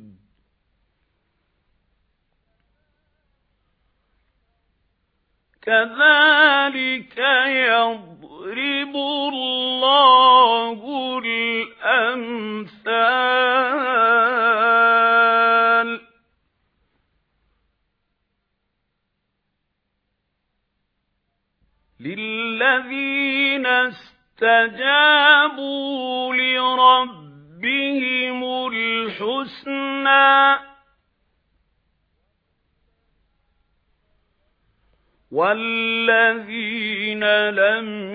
كذلك يضرب الله الأمثال للذين استجابوا لربهم الحسنى والذين لم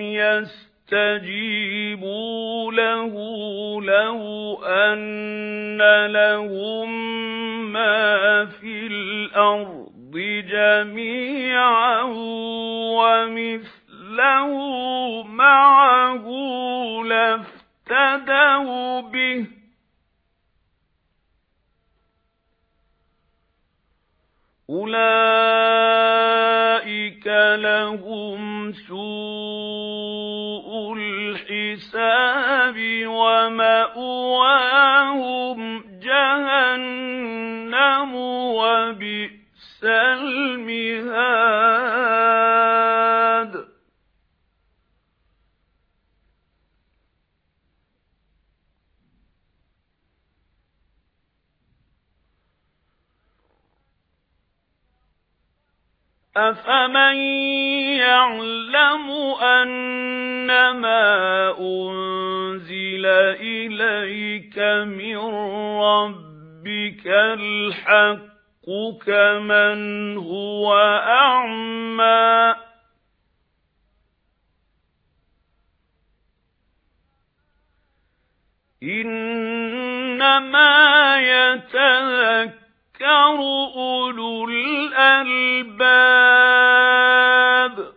يستجيبوا له لو أن لهم ما في الأرض جميعا ومثله معه لافتدوا به أولئك لهم سوء الحساب ومأواهم جهنم وبئس المهاد أفمن يعلم أنما أنزل إليك من ربك الحق كمن هو أعمى إنما يتذكر أولو الألباب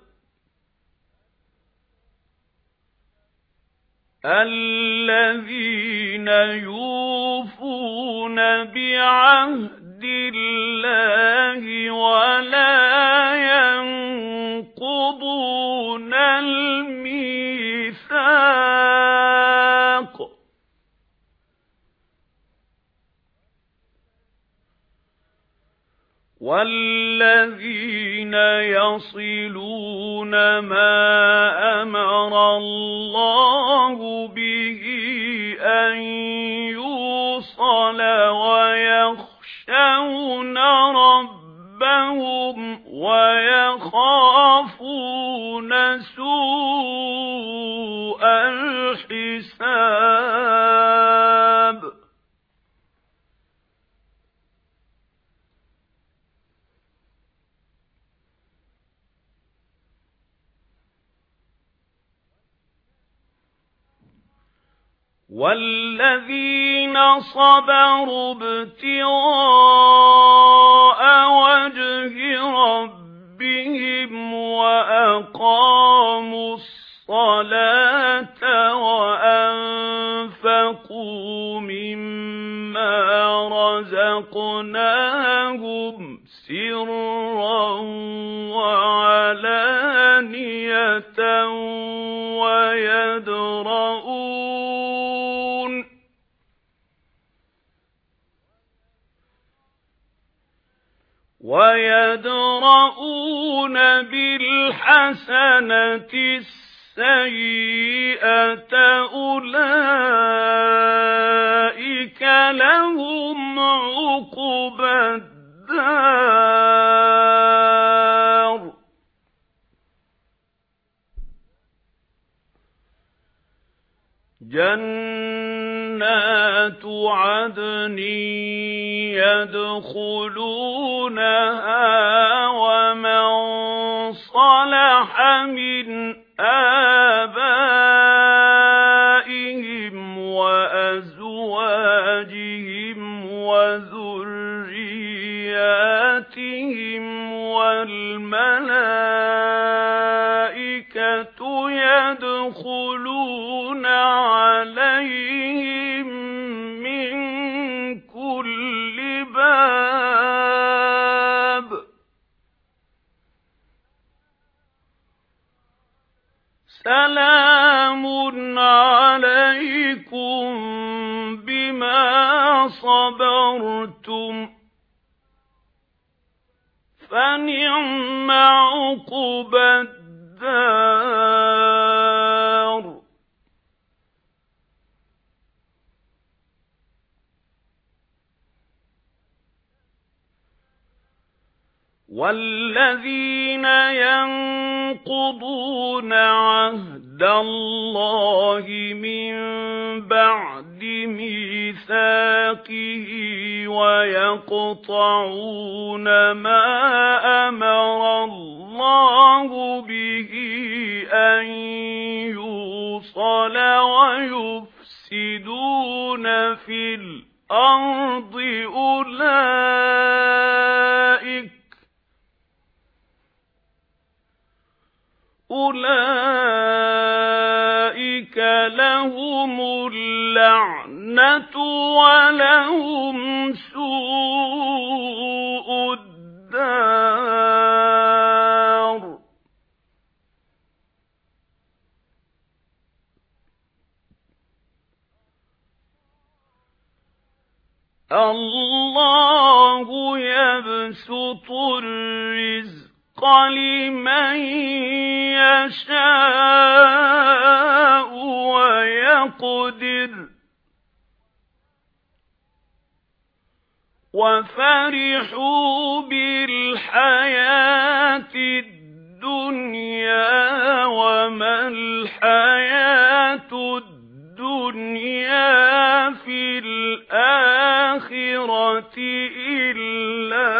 الذين يوفون بعهد الله ولا ينقضون الميثاق والذين يصلون ما أمر الله به أن يوصل ويخشون ربهم ويخافون سوء الحساب والذين صبروا ابتغاء وجه ربهم وأقاموا الصلاة وأنفقوا مما رزقناهم سرا وعلانية ويدرؤون وَيَدْرَءُونَ بِالْحَسَنَةِ السَّيِّئَةَ أُولَئِكَ لَهُمْ عُقْبَى الدَّارِ جَنَّاتُ عَدْنٍ يَدْخُلُونَهَا وَمَن صَلَحَ مِنْ آبَائِهِمْ وَأَزْوَاجِهِمْ وَذُرِّيَّاتِهِمْ وَالْمَلَائِكَةُ يَدْخُلُونَ عَلَيْهِمْ مِنْ كُلِّ بَابٍ سَلَامٌ عَلَيْكُمْ بِمَا صَبَرْتُمْ فَنِعْمَ عُقْبَى الدَّارِ وَالَّذِينَ يَنقُضُونَ عَهْدَ اللَّهِ مِنْ بَعْدِ مِيثَاقِهِ وَيَقْطَعُونَ مَا أَمَرَ اللَّهُ بِهِ أَنْ يُوصَلَ وَيُفْسِدُونَ فِي الْأَرْضِ أُولَئِكَ أُولَئِكَ لَهُمُ اللَّعْنَةُ وَلَهُمْ سُوءُ الدَّارِ اللَّهُ يَبْسُطُ الرِّزْقَ لِمَن يَشَاءُ وَيَقْدِرُ وَفَرِحُوا بِالْحَيَاةِ الدُّنْيَا وَمَا الْحَيَاةُ الدُّنْيَا فِي الْآخِرَةِ إِلَّا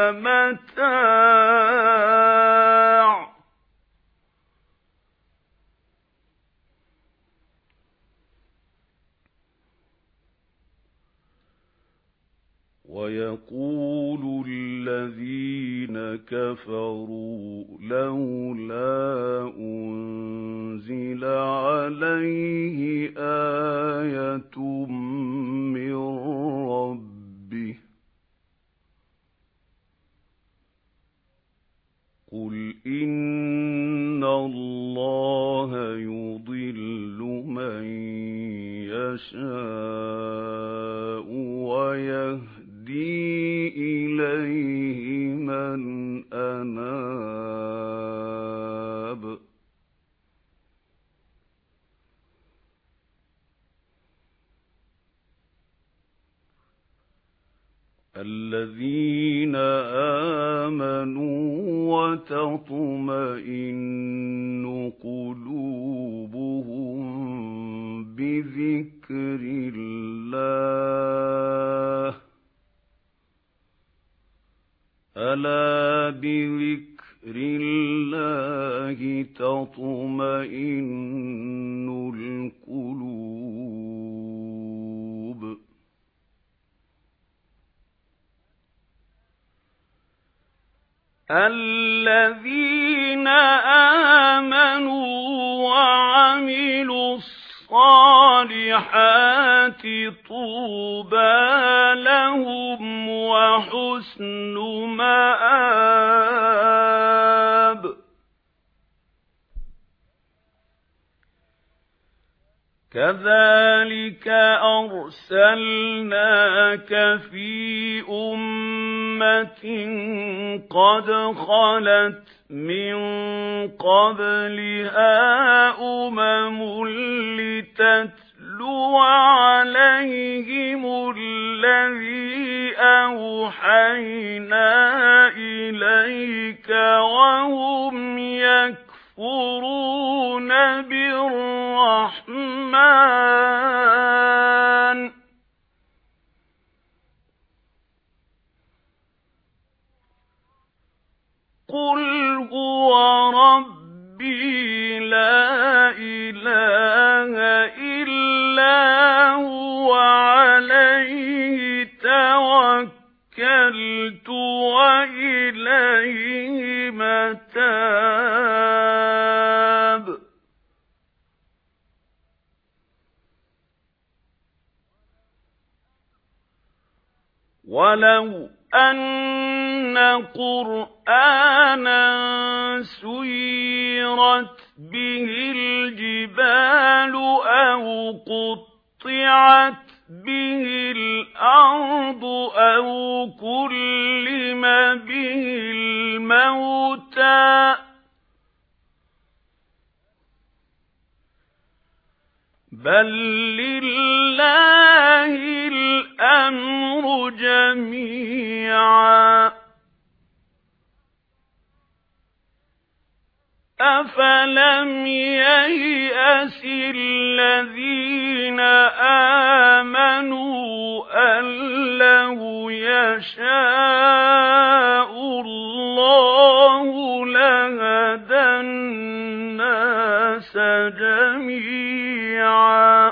مَتَاعٌ وَيَقُولُ الَّذِينَ كَفَرُوا لَوْلَا أُنْزِلَ عَلَيْهِ آيَةٌ مِّن رَّبِّهِ قُلْ إِنَّ اللَّهَ يُضِلُّ مَن يَشَاءُ وَيَهْدِي إِلَيْهِ مَنْ أَنَابَ الَّذِينَ آمَنُوا وَتَطْمَئِنُّ قُلُوبُهُم بِذِكْرِ اللَّهِ أَلَا بِذِكْرِ اللَّهِ تَطْمَئِنُّ الْقُلُوبُ الَّذِينَ آمَنُوا وَعَمِلُوا الصَّالِحَاتِ طُوبَى لَهُمْ وَحُسْنُ مَآبٍ كَذَلِكَ أَرْسَلْنَاكَ فِي أُمَّةٍ قَدْ خَلَتْ مِنْ قَبْلِهَا أُمَمٌ لِتَتْلُوَ عَلَيْهِمُ الَّذِي أَوْحَيْنَا إِلَيْكَ وَهُمْ يَكْفُرُونَ بِالرَّحْمَنِ قُلْ هُوَ رَبِّي لَا إِلَٰهَ إِلَّا هُوَ عَلَيْهِ تَوَكَّلْتُ وَإِلَيْهِ مَتَابِ وَلَوْ أَنَّ قُرْآنًا سُيِّرَتْ بِهِ الْجِبَالُ أَوْ قُطِّعَتْ بِهِ الْأَرْضُ أَوْ كُلِّمَ بِهِ الْمَوْتَى بَل لِّلَّهِ الْأَمْرُ جَمِيعًا أَفَلَمْ يَيْأَسِ الَّذِينَ آمَنُوا أَن لَّوْ يَشَاءُ اللَّهُ لَهَدَى النَّاسَ جَمِيعًا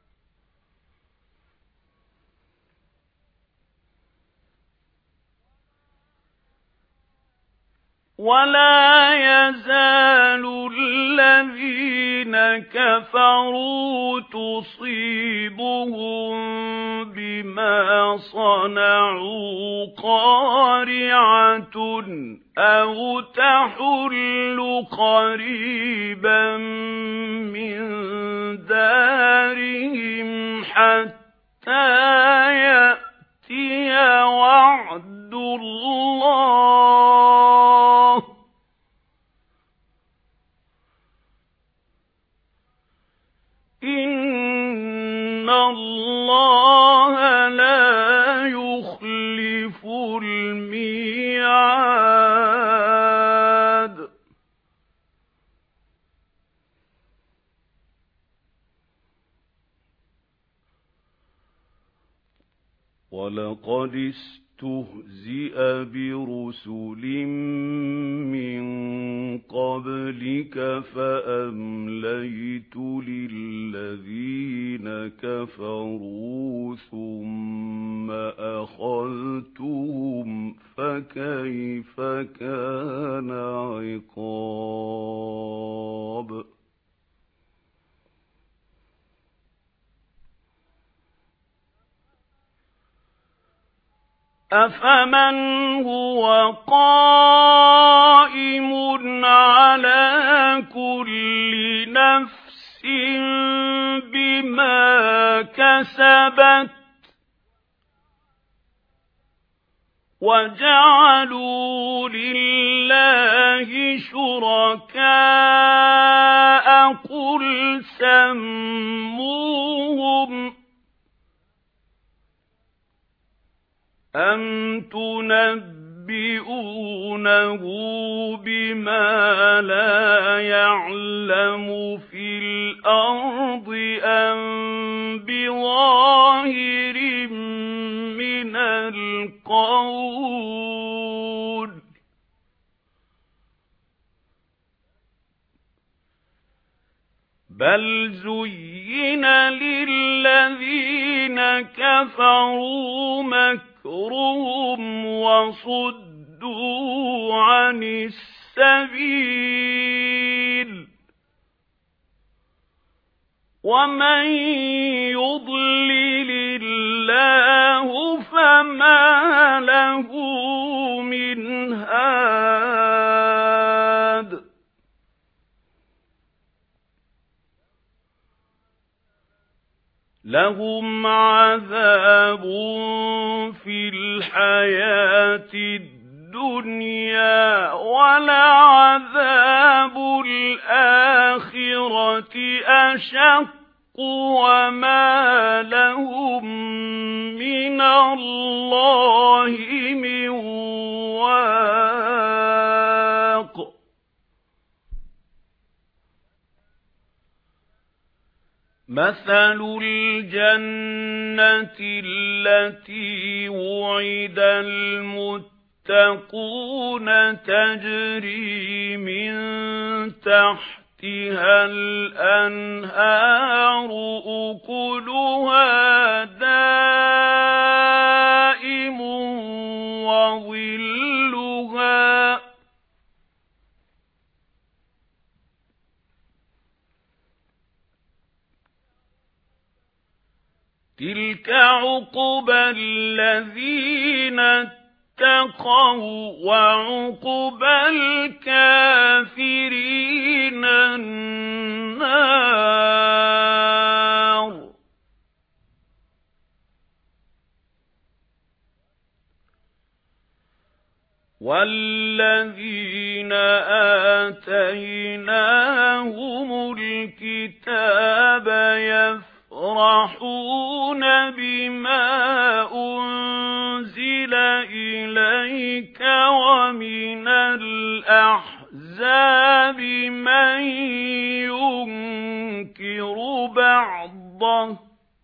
وَلَا يَزَالُ الَّذِينَ كَفَرُوا تُصِيبُهُم بِمَا صَنَعُوا قَارِعَةٌ أَوْ تَحُلُّ قَرِيبًا مِّن دَارِهِمْ حَتَّىٰ يَأْتِيَ وَعْدُ اللَّهِ إِنَّ اللَّهَ لَا يُخْلِفُ الْمِيعَادَ وَلَقَدِ اسْتُهْزِئَ بِرُسُلٍ مِّن قَبْلِكَ فَأَمْلَيْتُ لِلَّذِينَ كَفَرُوا ثُمَّ أَخَذْتُهُمْ فَكَيْفَ كَانَ عِقَابِ أَفَمَنْ هُوَ قَائِمٌ عَلَى كُلِّ نَفْسٍ بِمَا كَسَبَتْ وَجَعَلُوا لِلَّهِ شُرَكَاءَ قُلْ سَمُّوهُمْ أَمْ تُنَبِّئُونَهُ بِمَا لَا يَعْلَمُ فِي الْأَرْضِ أَمْ بِظَاهِرٍ مِّنَ الْقَوْلِ بَلْ زُيِّنَ لِلَّذِينَ كَفَرُوا مَكْرُهُمْ وَصُدُّوا عَنِ السَّبِيلِ وَمَن يُضْلِلِ اللَّهُ فَمَا لَهُ مِنْ هَادٍ لهم عذاب في الحياة الدنيا ولعذاب الآخرة أشق وما لهم من الله من واق. مثل الجنة التي وعد المتقون تجري من تحتها الأنهار أكلها دائم وظلها تلك عقبى الذين اتقوا وعقبى الكافرين النار. والذين آتيناهم الكتاب يفرحون بما أنزل إليك ومن الأحزاب من ينكر بعضه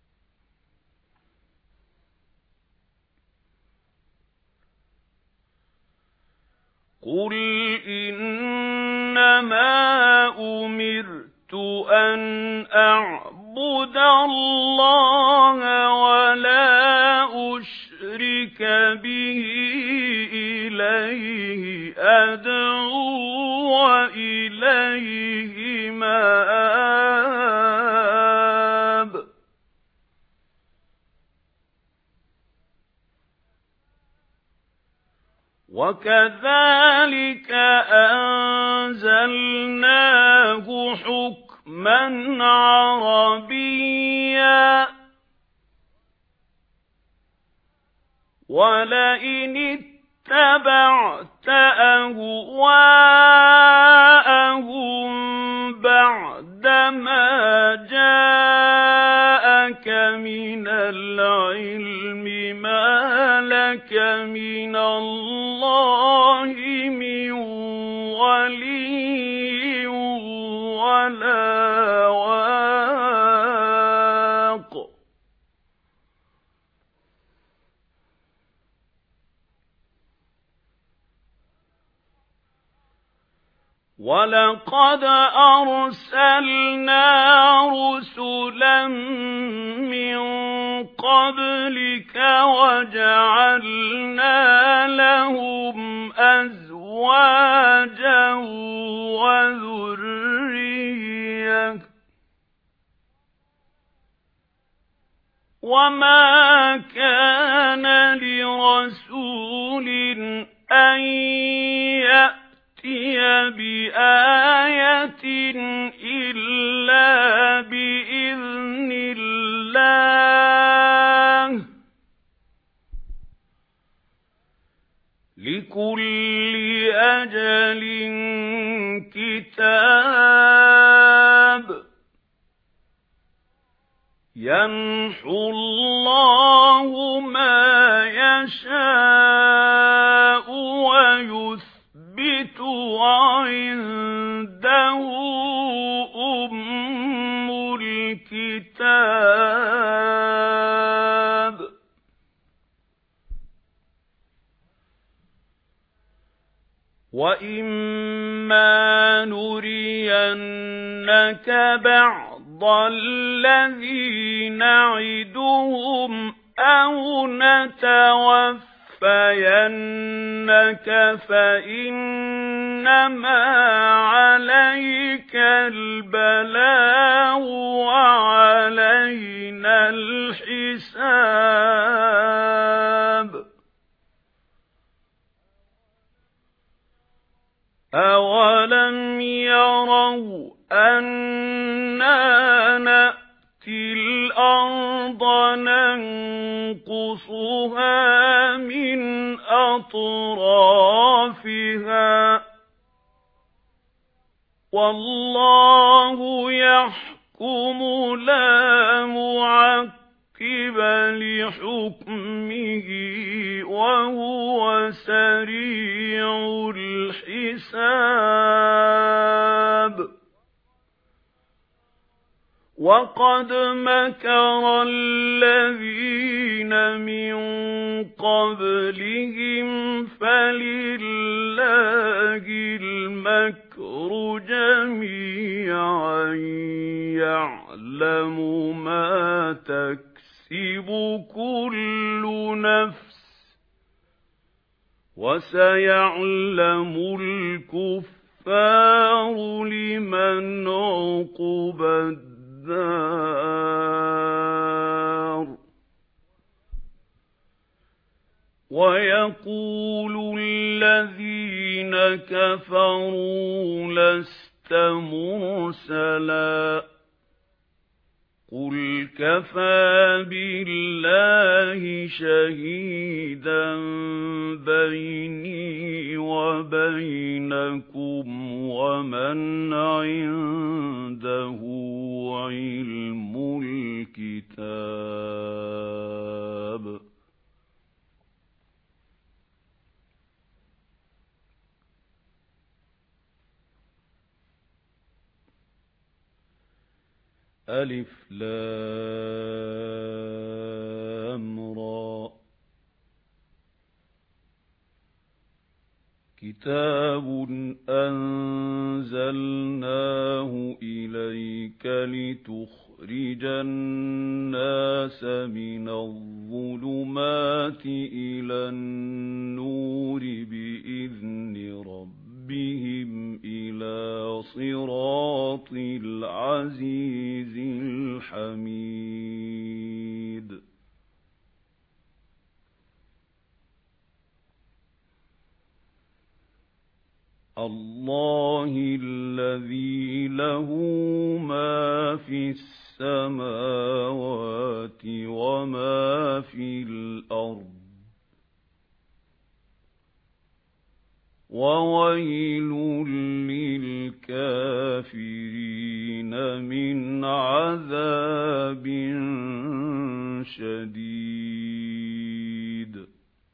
قل إنما أمرت أن أعبد الله ولا أشرك به إليه أدعو وإليه مآب. وكذلك أنزلناه حكما عربيا ولئن اتبعت أهواءهم بعدما جاءك من العلم ما لك من الله من ولي ولا واق. ولقد أرسلنا رسلا من قبلك وجعلنا لهم أزواجا وذرية وما كان لرسول أن يأتي بآية إلا بإذن الله لكل أجل كتاب يمحو الله ما يشاء ويثبت وعنده أم الكتاب. وإما نرينك بعض الذي نعدهم أو نتوفينك فإنما عليك البلاغ وعلينا الحساب. أولم يروا أنا نأتي الأرض وننقصها من أطرافها والله يحكم لا معقب لحكمه وهو سريع الحساب وقد مكر الذين من قبلهم فلله المكر جميعا يعلم ما تكسب كل نفس وسيعلم الكفار لمن عقبى الدار ويقول الذين كفروا لست مرسلا قل كفى بالله شهيدا بيني وبينكم ومن عنده علم الكتاب ألف لام را كتاب أنزلناه إليك لتخرج الناس من الظلمات إلى النور بإذن ربهم إلى صراط العزيز الحميد الله الذي له ما في السماوات وما في الأرض وويل للكافرين من عذاب شديد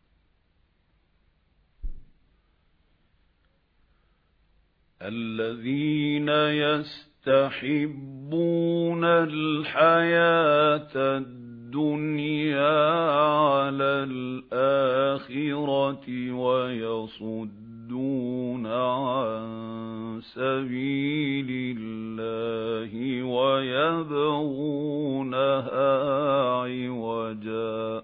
الذين يستحبون الحياة الدنيا على الآخرة ويصدون عن سبيل الله ويبغونها عوجا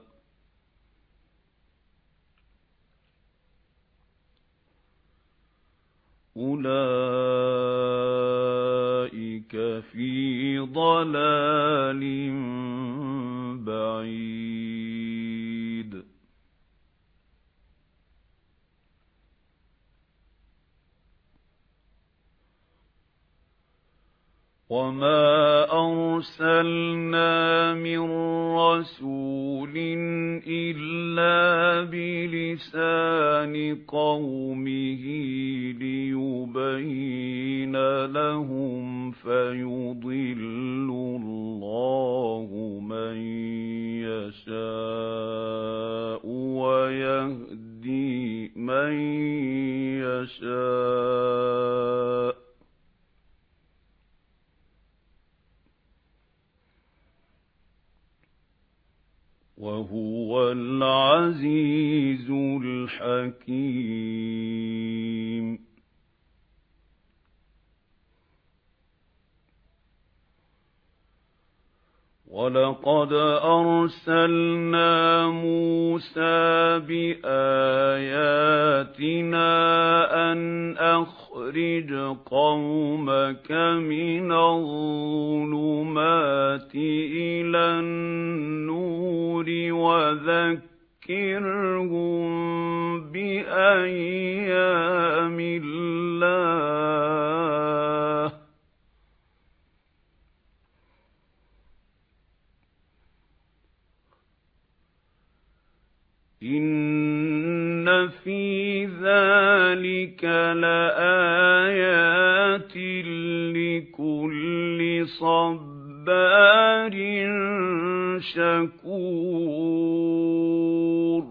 أولئك في ضلال بعيد وما أرسلنا من رسول إلا بلسان قومه ليبين لهم فيضل الله من يشاء ويهدي من يشاء وهو العزيز الحكيم ولقد أرسلنا موسى بآياتنا أن أخرج قومك من الظلمات إلى النور وذكرهم بأيام الله ذَلِكَ لَآيَاتٍ لِكُلِّ صَبَّارٍ شَكُورٍ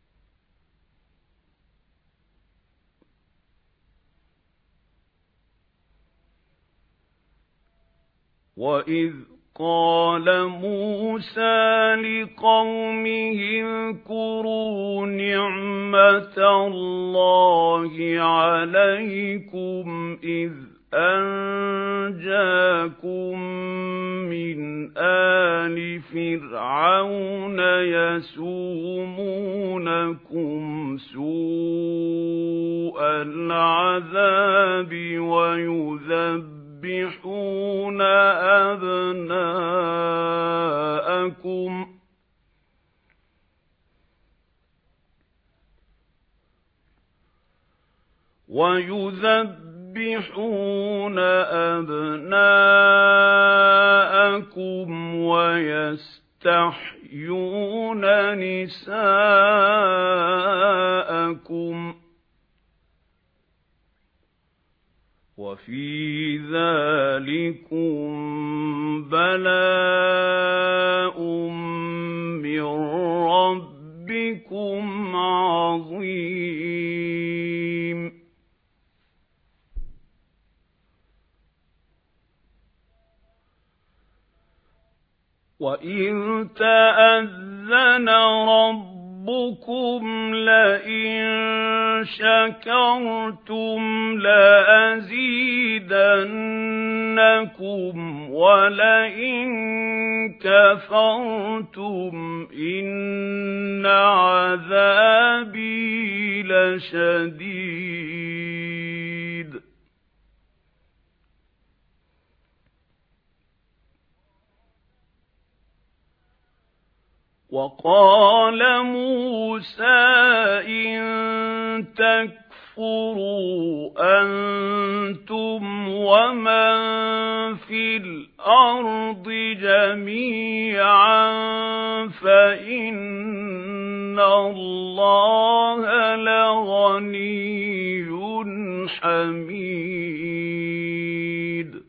وَإِذْ قَالَ مُوسَى لِقَوْمِهِ اذْكُرُوا نِعْمَةَ اللَّهِ عَلَيْكُمْ إِذْ أَنْجَاكُمْ مِنْ آلِ فِرْعَوْنَ يَسُومُونَكُمْ سُوءَ الْعَذَابِ وَيُذَبِّحُونَ يُذَبِّحُونَ أَبْنَاءَكُمْ وَيُذَبِّحُونَ أَبْنَاءَكُمْ وَيَسْتَحْيُونَ نِسَاءَكُمْ وَفِي ذَلِكُمْ بَلَاءٌ مِّن رَّبِّكُمْ عَظِيمٌ وَإِذْ تَأَذَّنَ رَبُّكُمْ لَئِن شَكَرْتُمْ لَأَزِيدَنَّكُمْ وَلَئِن كَفَرْتُمْ إِنَّ عَذَابِي لَشَدِيدٌ وَقَالَ مُوسَى إِن تَكْفُرُوا أَنْتُمْ وَمَنْ فِي الْأَرْضِ جَمِيعًا فَإِنَّ اللَّهَ لَغَنِيٌّ حَمِيدٌ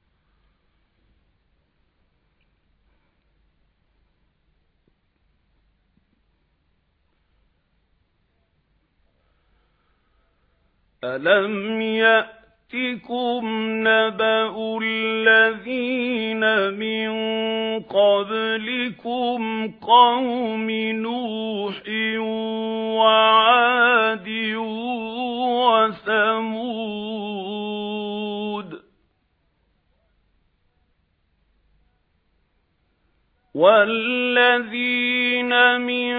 أَلَمْ يَأْتِكُمْ نَبَأُ الَّذِينَ مِنْ قَبْلِكُمْ قَوْمِ نُوحٍ وَعَادٍ وَثَمُودَ وَالَّذِينَ مِنْ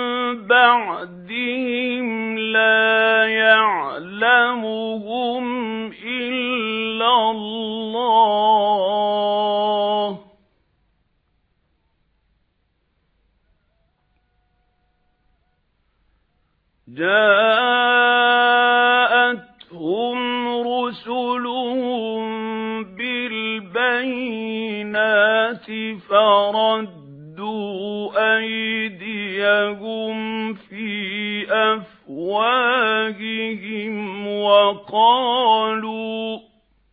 بَعْدِهِمْ لَا يَعْلَمُهُمْ إِلَّا اللَّهُ جَاءَتْهُمْ رُسُلُهُم بِالْبَيِّنَاتِ فَرَدُّوا أَيْدِيَهُمْ فِي أَفْوَاهِهِمْ وَقَالُوا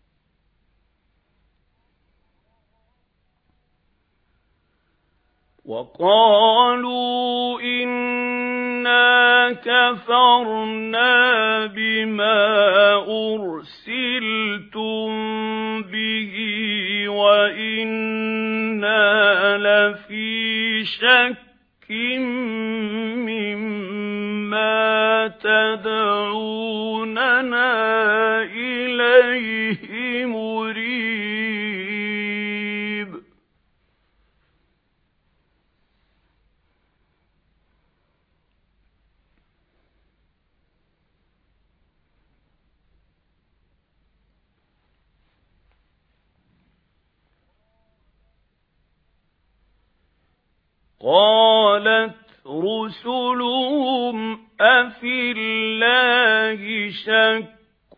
وَقَالُوا إِنَّا كَفَرْنَا بِمَا أُرْسِلْتُمْ بِهِ وَإِنَّا لَفِي شَكٍّ مِّمَّا تَدْعُونَنَا إِلَيْهِ مُرِيبٍ قَالَتْ رُسُلُهُمْ أَفِي اللَّهِ شَكٌّ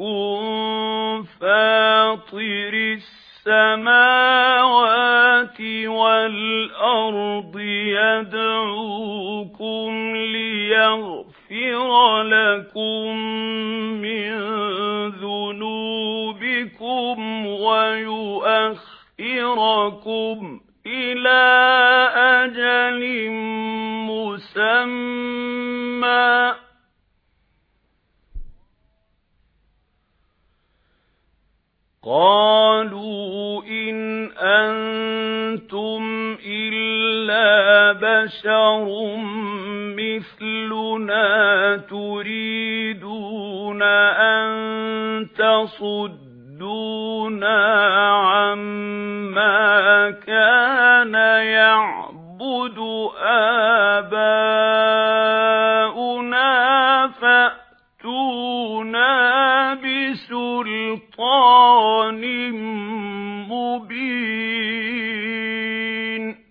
فَاطِرِ السَّمَاوَاتِ وَالْأَرْضِ يَدْعُوكُمْ لِيَغْفِرَ لَكُم مِّن ذُنُوبِكُمْ وَيُؤَخِّرَكُمْ إِلَى أَجَلٍ مُّسَمًّى قَالُوا إِنْ أَنتُمْ إِلَّا بَشَرٌ مِثْلُنَا تُرِيدُونَ أَن تَصُدُّونَا عَمَّا كَانَ يَعْبُدُ آبَاؤُنَا فَأْتُونَا بِسُلْطَانٍ مُبِينٍ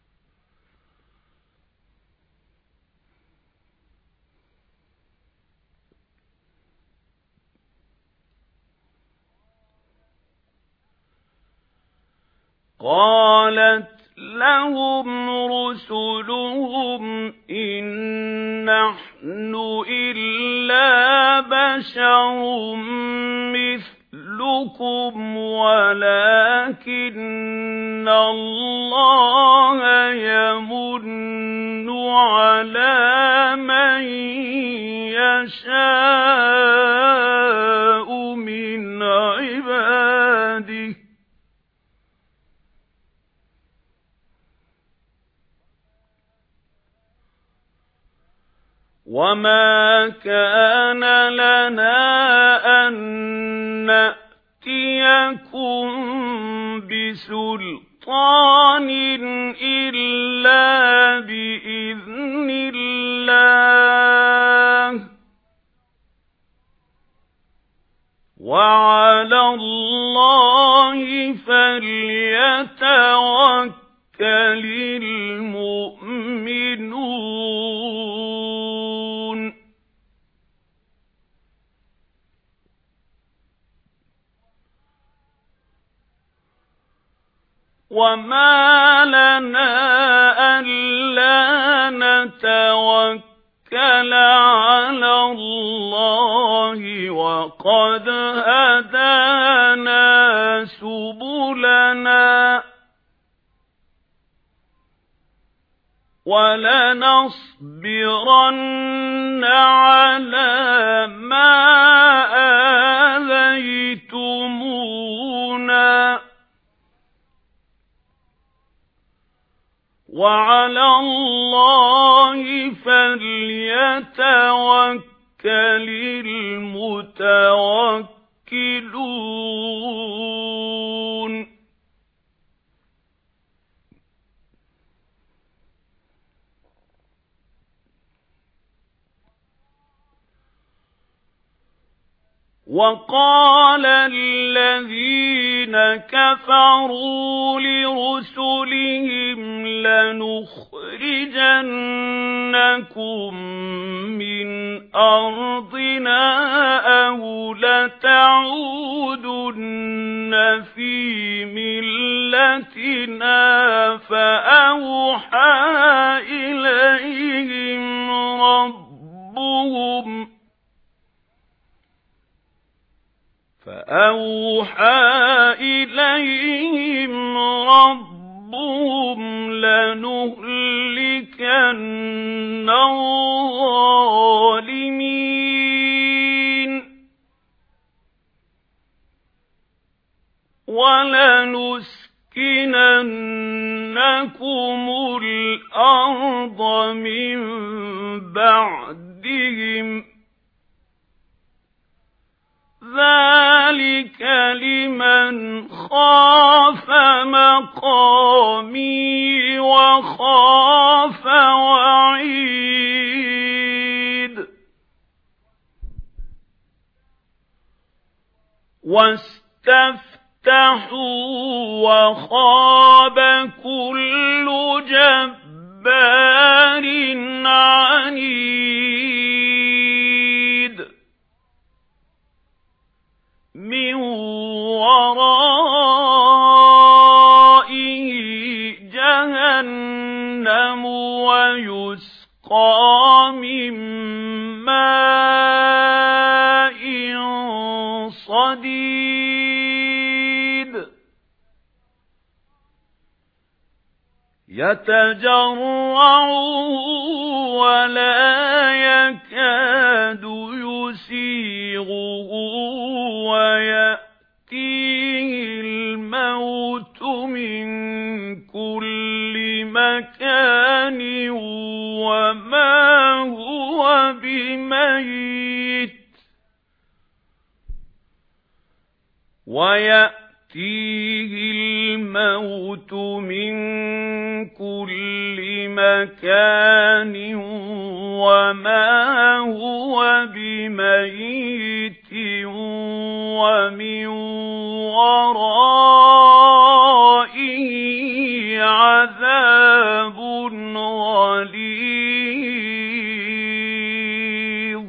قَالَتْ لَهُمْ رُسُلُهُمْ إِن نَّحْنُ إِلَّا بَشَرٌ مِثْلُكُمْ وَلَكِنَّ اللَّهَ يَمُنُّ عَلَىٰ مَن يَشَاءُ مِنْ عِبَادِهِ وَمَا كَانَ لَنَا أَن نَّأْتِيَكُم بِسُلْطَانٍ إِلَّا بِإِذْنِ اللَّهِ وَعَلَى اللَّهِ فَلْيَتَوَكَّلِ الْمُؤْمِنُونَ وَمَا لَنَا أَلَّا نَتَوَكَّلَ عَلَى اللَّهِ وَقَدْ هَدَانَا سُبُلَنَا وَلَنَصْبِرَنَّ عَلَى مَا آذَيْتُمُونَا وَعَلَى اللَّهِ فَلْيَتَوَكَّلِ الْمُتَوَكِّلُونَ وَقَالَ الَّذِينَ كَفَرُوا لِرُسُلِهِمْ لَنُخْرِجَنَّكُمْ مِنْ أَرْضِنَا أَوْ لَتَعُودُنَّ فِي مِلَّتِنَا فَأَوْحَى إِلَيْهِمْ رَبُّهُمْ فَأَوْحَى إِلَيْهِمْ رَبُّهُمْ لَنُهْلِكَنَّ الظَّالِمِينَ وَلَنُسْكِنَنَّكُمُ الْأَرْضَ مِنْ بَعْدِهِمْ ذَلِكَ لِمَنْ خَافَ مَقَامِي وَخَافَ وَعِيدِ وَاسْتَفْتَحُوا وَخَابَ كُلُّ جَبَّارٍ عَنِيدٍ مِنْ وَرَائِهِ جَهَنَّمُ وَيُسْقَى مِنْ مَاءٍ صديد يتجرعه ولا يكاد يسيغه ويأتيه الموت من كل مكان وما هو بميت ويأتيه الموت من كل مكان وما هو بميت ومن ورائه عذاب غليظ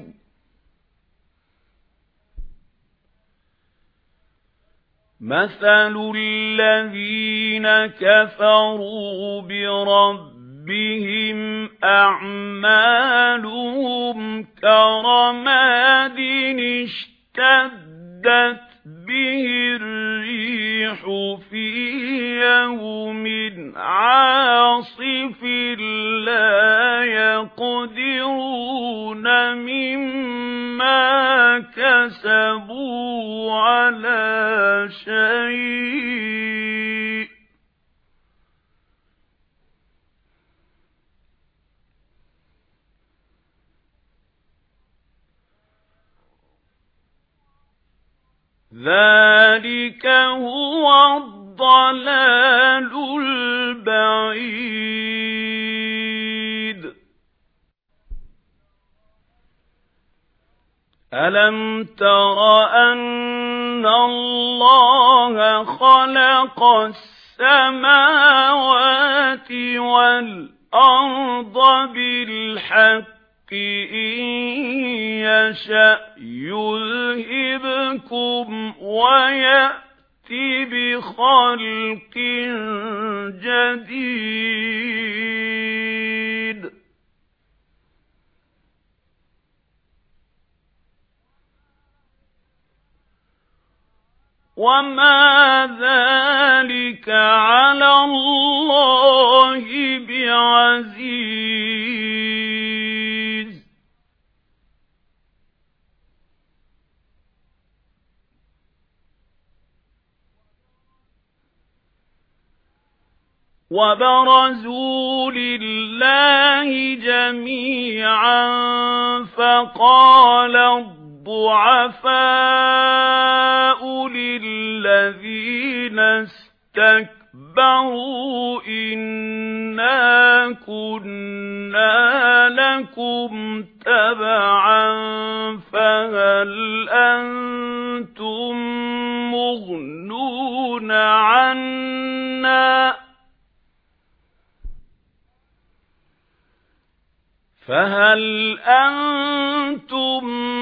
مثل الذين كفروا بربهم أعمالهم كرماد اشتدت به الريح في يوم عاصف لا يقدرون مما كسبوا على شيء ذلك هو الضلال البعيد ألم تر أن الله خلق السماوات والأرض بالحق إن يشأ يذهبكم ويأتي بخلق جديد وما ذلك على الله بعزيز وبرزوا لله جميعا فقال الضعفاء للذين استكبروا إنا كنا لكم تبعا فهل أنتم مغنون عنا فهل أنتم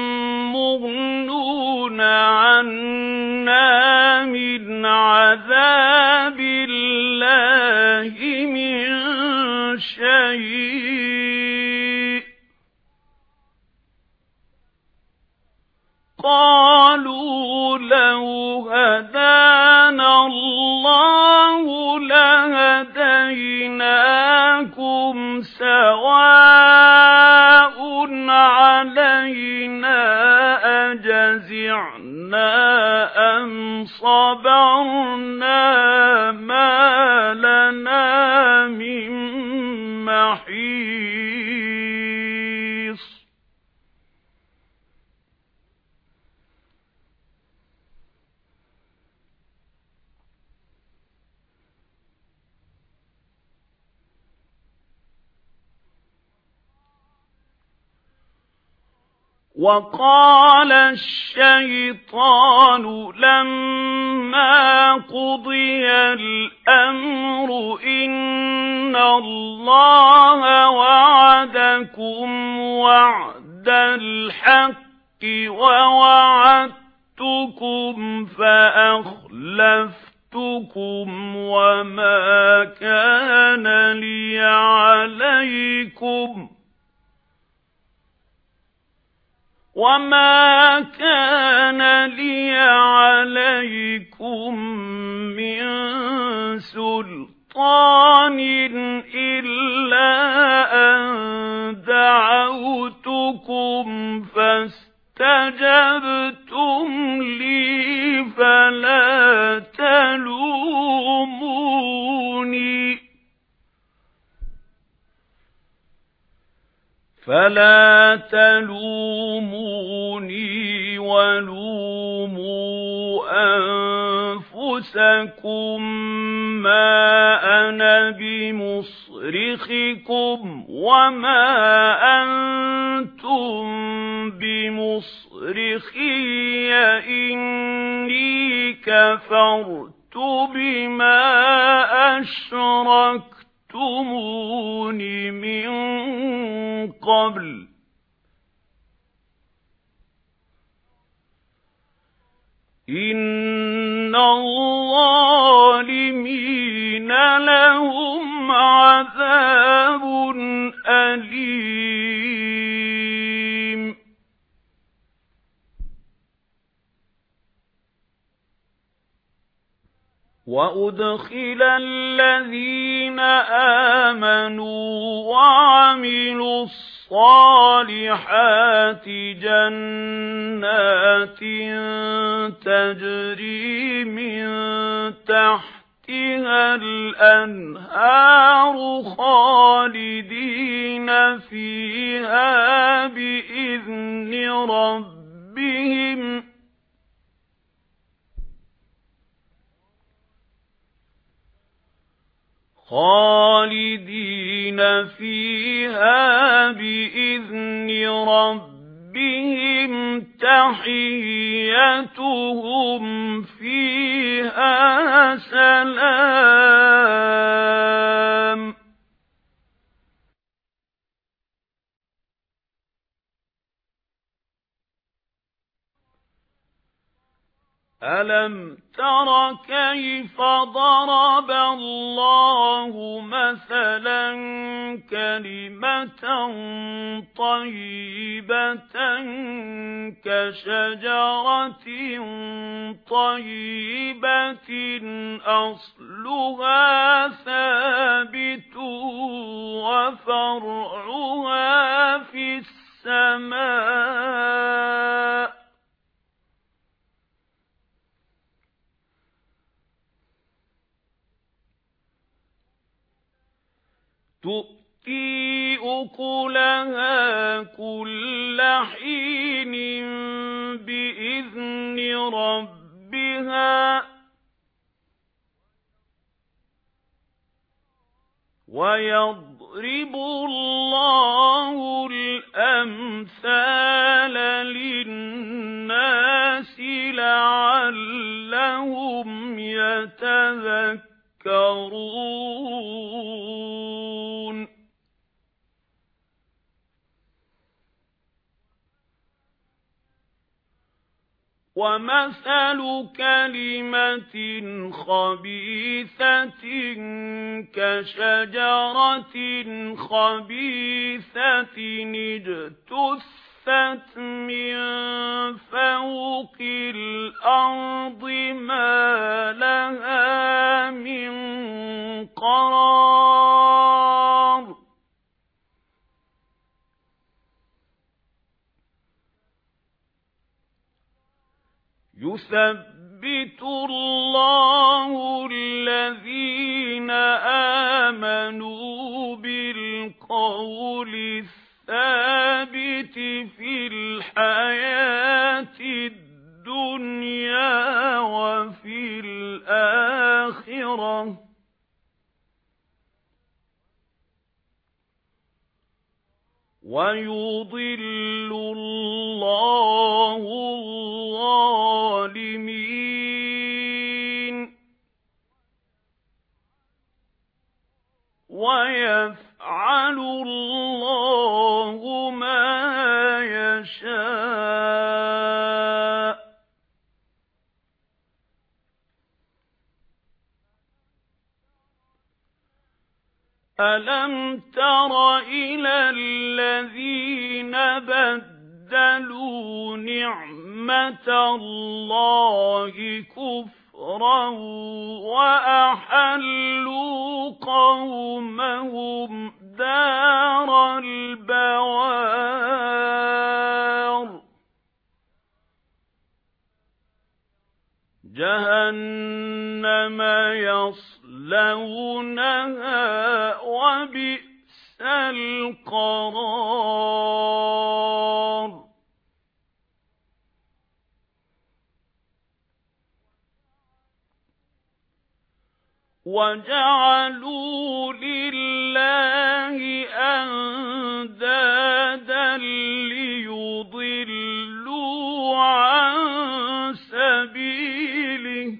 مغنون عنا من عذاب الله من شيء قالوا لو هدانا الله لهديناكم سواء علينا أجزعنا أم صبرنا ما لنا من محيص وقال الشيطان لما قضي الأمر إن الله وعدكم وعد الحق ووعدتكم فأخلفتكم وما كان لي عليكم وما كان لي عليكم من سلطان إلا أن دعوتكم فاستجبتم لي فلا تلوموني فلا تلوموني ولوموا أنفسكم ما أنا بمصرخكم وما أنتم بمصرخي إني كفرت بما أشركتمون من قبل إن الظالمين لهم عذاب أليم. وأدخل الذين آمنوا وعملوا الصالحات جنات تجري من تحتها الأنهار خالدين فيها بإذن ربهم خالدين فيها بإذن ربهم تحيتهم فيها سلام. ألم تر كيف ضرب الله مثلا كلمة طيبة كشجرة طيبة أصلها ثابت وفرعها في السماء تؤتي أكلها كل حين بإذن ربها ويضرب الله الأمثال للناس لعلهم يتذكرون. ومثل كلمة خبيثة كشجرة خبيثة اجتثت من فوق الأرض ما لها من قرار. يثبت الله الذين آمنوا بالقول الثابت في الحياة الدنيا وفي الآخرة ويضل الله الظالمين ويفعل الله ما يشاء. ألم تر إلى الذين بدلوا بَدَّلُوا نِعْمَةَ اللَّهِ كُفْرًا وَأَحَلُّوا قَوْمَهُمْ دَارَ الْبَوَارِ جَهَنَّمَ يَصْلَوْنَهَا وَبِئْسَ الْقَرَارُ وَجَعَلُوا لِلَّهِ أَندَادًا لِيُضِلُّوا عَن سَبِيلِهِ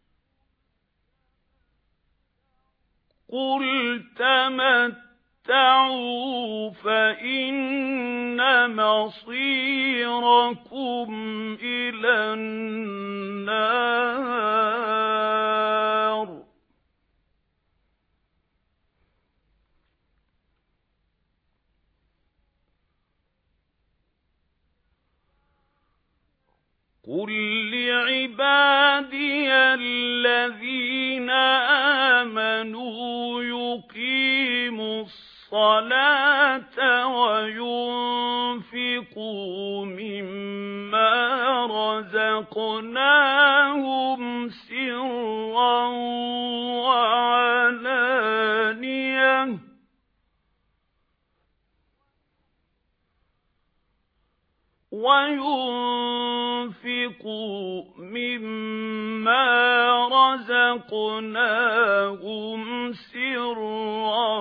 قُلْ تَمَتَّعُوا فَإِنَّ مَصِيرَكُمْ إِلَى النَّارِ قُل لِّعِبَادِيَ الَّذِينَ آمَنُوا يُقِيمُوا الصَّلَاةَ وَيُنفِقُوا مِمَّا رَزَقْنَاهُمْ سِرًّا وَعَلَانِيَةً وَيُنْفِقُوا مِمَّا رَزَقْنَاهُمْ سِرًّا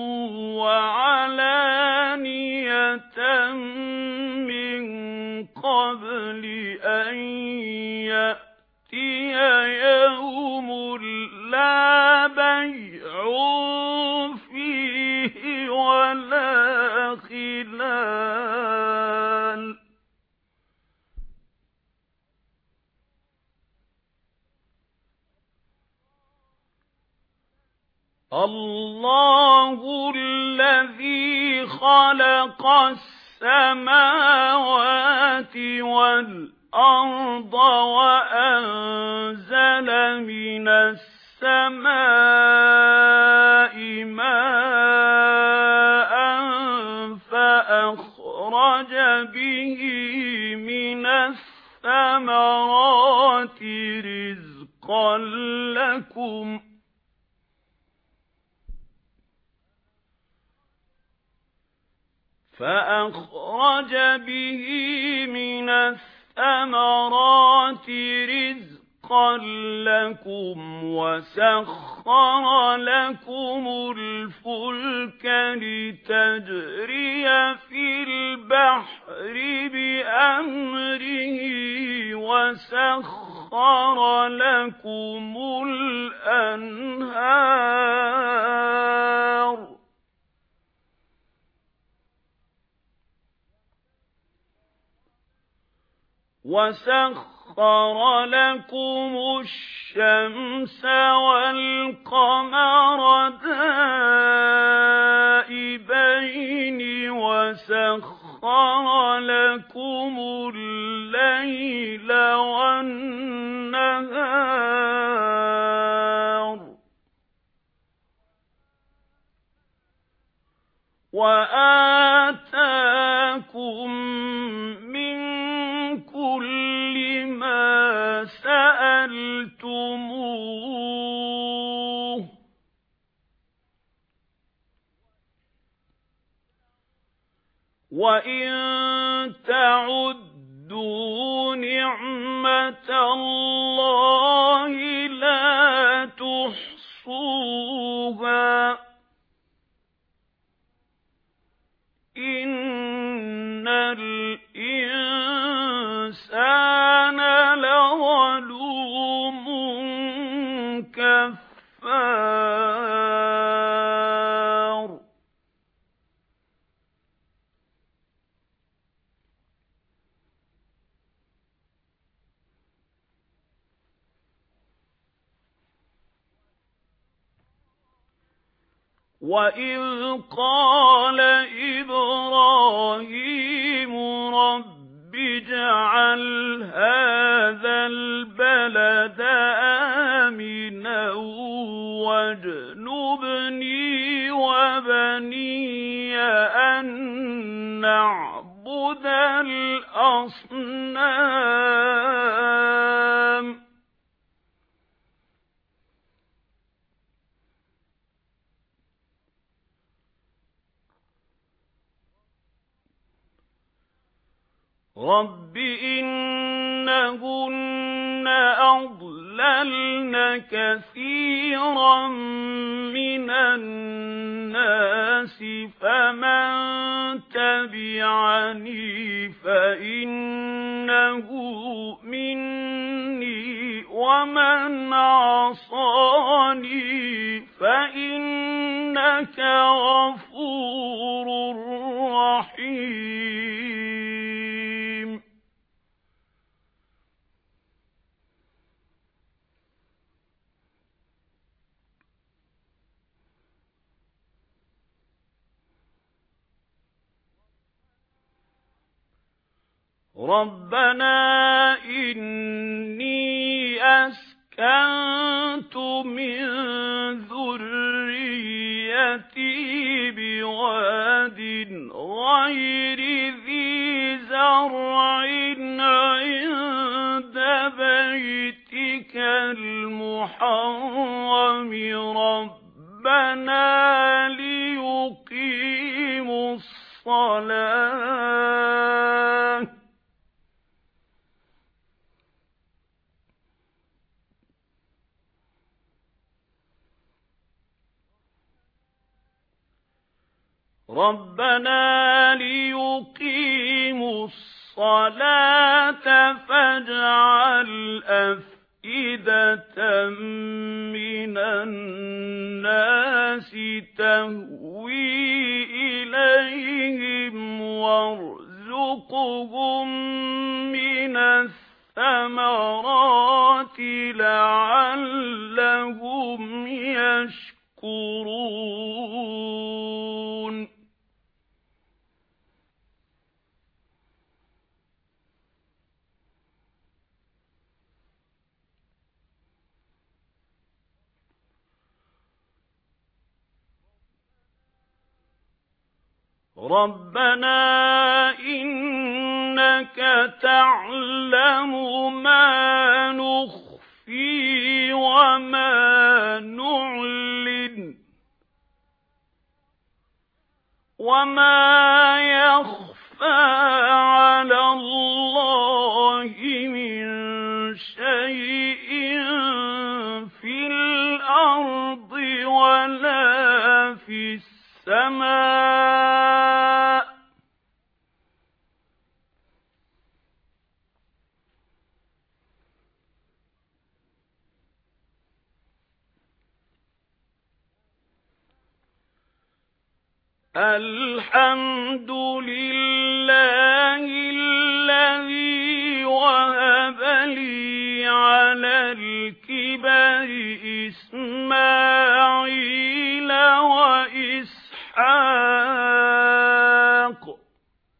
وَعَلَانِيَةً مِنْ قَبْلِ أَنْ يَأْتِيَ يَوْمٌ لَا بَيْعٌ فِيهِ وَلَا خِلَالٌ اللَّهُ الَّذِي خَلَقَ السَّمَاوَاتِ وَالْأَرْضَ وَأَنزَلَ مِنَ السَّمَاءِ مَاءً فَأَخْرَجَ بِهِ مِنَ الثَّمَرَاتِ رِزْقًا لَكُمْ فَأَخْرَجَ بِهِ مِنَ الثَّمَرَاتِ رِزْقًا لَكُمْ وَسَخَّرَ لَكُمُ الْفُلْكَ لِتَجْرِيَ فِي الْبَحْرِ بِأَمْرِهِ وَسَخَّرَ لَكُمُ الْأَنْهَارَ وَسَخَّرَ لَكُمُ الشَّمْسَ وَالْقَمَرَ دَائِبَيْنِ وَسَخَّرَ لَكُمُ اللَّيْلَ وَالنَّهَارَ وَآتَاكُم مِّن كُلِّ مَا سَأَلْتُمُوهُ وَإِن تَعُدُّوا نِعْمَةَ اللَّهِ لَا تُحْصُوهَا إِنَّ الْإِنسَانَ لَظَلُومٌ كَفَّارٌ وَإِذْ قَالَ إِبْرَاهِيمُ رَبِّ اجْعَلْ هَٰذَا الْبَلَدَ آمِنًا وَاجْنُبْنِي وَبَنِيَّ أَن نَّعْبُدَ الْأَصْنَامَ رَبِّ إِنَّهُنَّ أَضْلَلْنَ كَثِيرًا مِنَ النَّاسِ فَمَن تَبِعَنِي فَإِنَّهُ مِنِّي وَمَنْ عَصَانِي فَإِنَّكَ غَفُورٌ رَّحِيمٌ رَبَّنَا إِنِّي أَسْكَنتُ مِن ذُرِّيَّتِي بِوَادٍ غَيْرِ ذِي زَرْعٍ عِندَ بَيْتِكَ الْمُحَرَّمِ رَبَّنَا لِيُقِيمُوا الصَّلَاةَ رَبَّنَا لِيُقِيمُوا الصَّلَاةَ فَاجْعَلْ أَفْئِدَةً مِنَ النَّاسِ تَهْوِي إِلَيْهِمْ وَارْزُقْهُم مِّنَ الثَّمَرَاتِ لَعَلَّهُمْ يَشْكُرُونَ رَبَّنَا إِنَّكَ تَعْلَمُ مَا نُخْفِي وَمَا نُعْلِنُ وَمَا يَخْفَى عَلَى اللَّهِ مِن شَيْءٍ فِي الْأَرْضِ وَلَا فِي السَّمَاءِ الْحَمْدُ لِلَّهِ الَّذِي وَهَبَ لِي عَلَى الْكِبَرِ إِسْمَاعِيلَ وَإِسْحَاقَ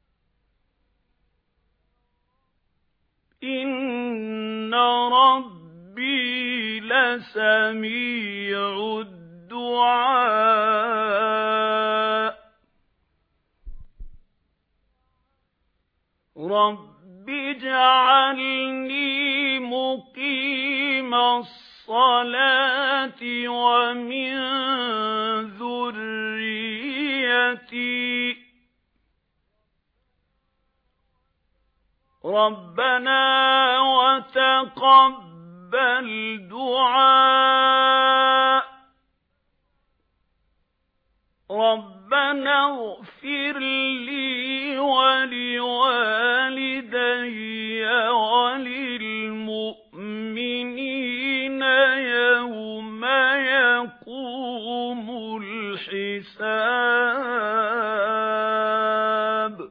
إِنَّ رَبِّي لَسَمِيعُ الدُّعَاءِ رَبِّ اجْعَلْنِي مُقِيمَ الصَّلَاةِ وَمِن ذُرِّيَّتِي رَبَّنَا وَتَقَبَّلْ دُعَاءِ رَبَّنَا اغْفِرْ لِي وَلِوَالِدَيَّ وَلِلْمُؤْمِنِينَ يَوْمَ يَقُومُ الْحِسَابُ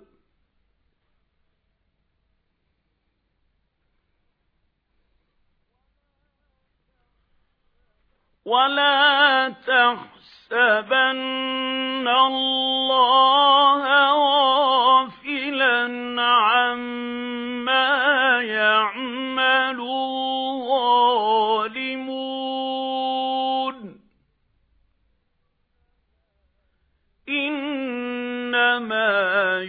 وَلَا تَحْسَبَنَّ اللَّهَ غَافِلًا عَمَّا يعمل الظالمون إنما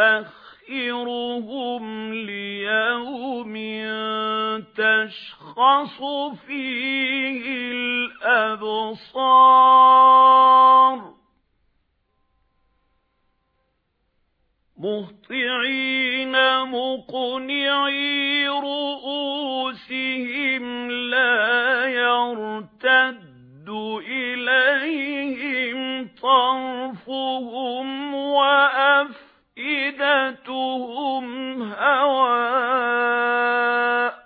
يؤخرهم ليوم تشخص فيه الأبصار مهطعين مقنعي رؤوسهم لا يرتد إليهم طرفهم وأفئدتهم هواء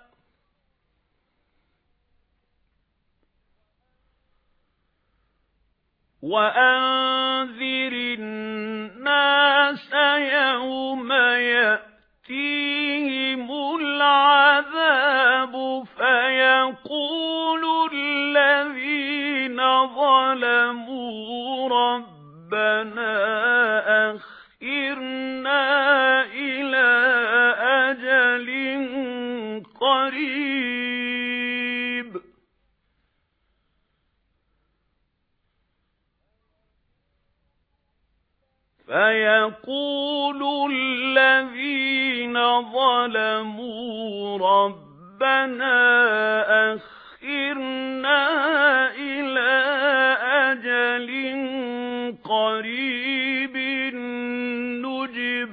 وأنذر الناس يوم يأتيهم العذاب فيقول الذين ظلموا ربنا أخرنا إلى أجل قريب فيقول الذين ظلموا ربنا أخرنا إلى أجل قريب نجب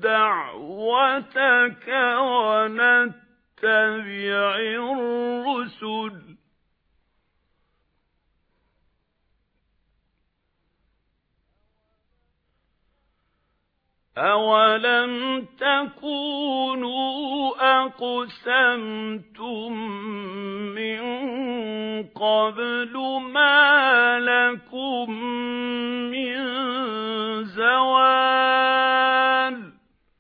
دعوتك ونتبع الرسل أَوَلَمْ تَكُونُوا أَقْسَمْتُمْ مِنْ قَبْلُ مَا لَكُمْ مِنْ زَوَالٍ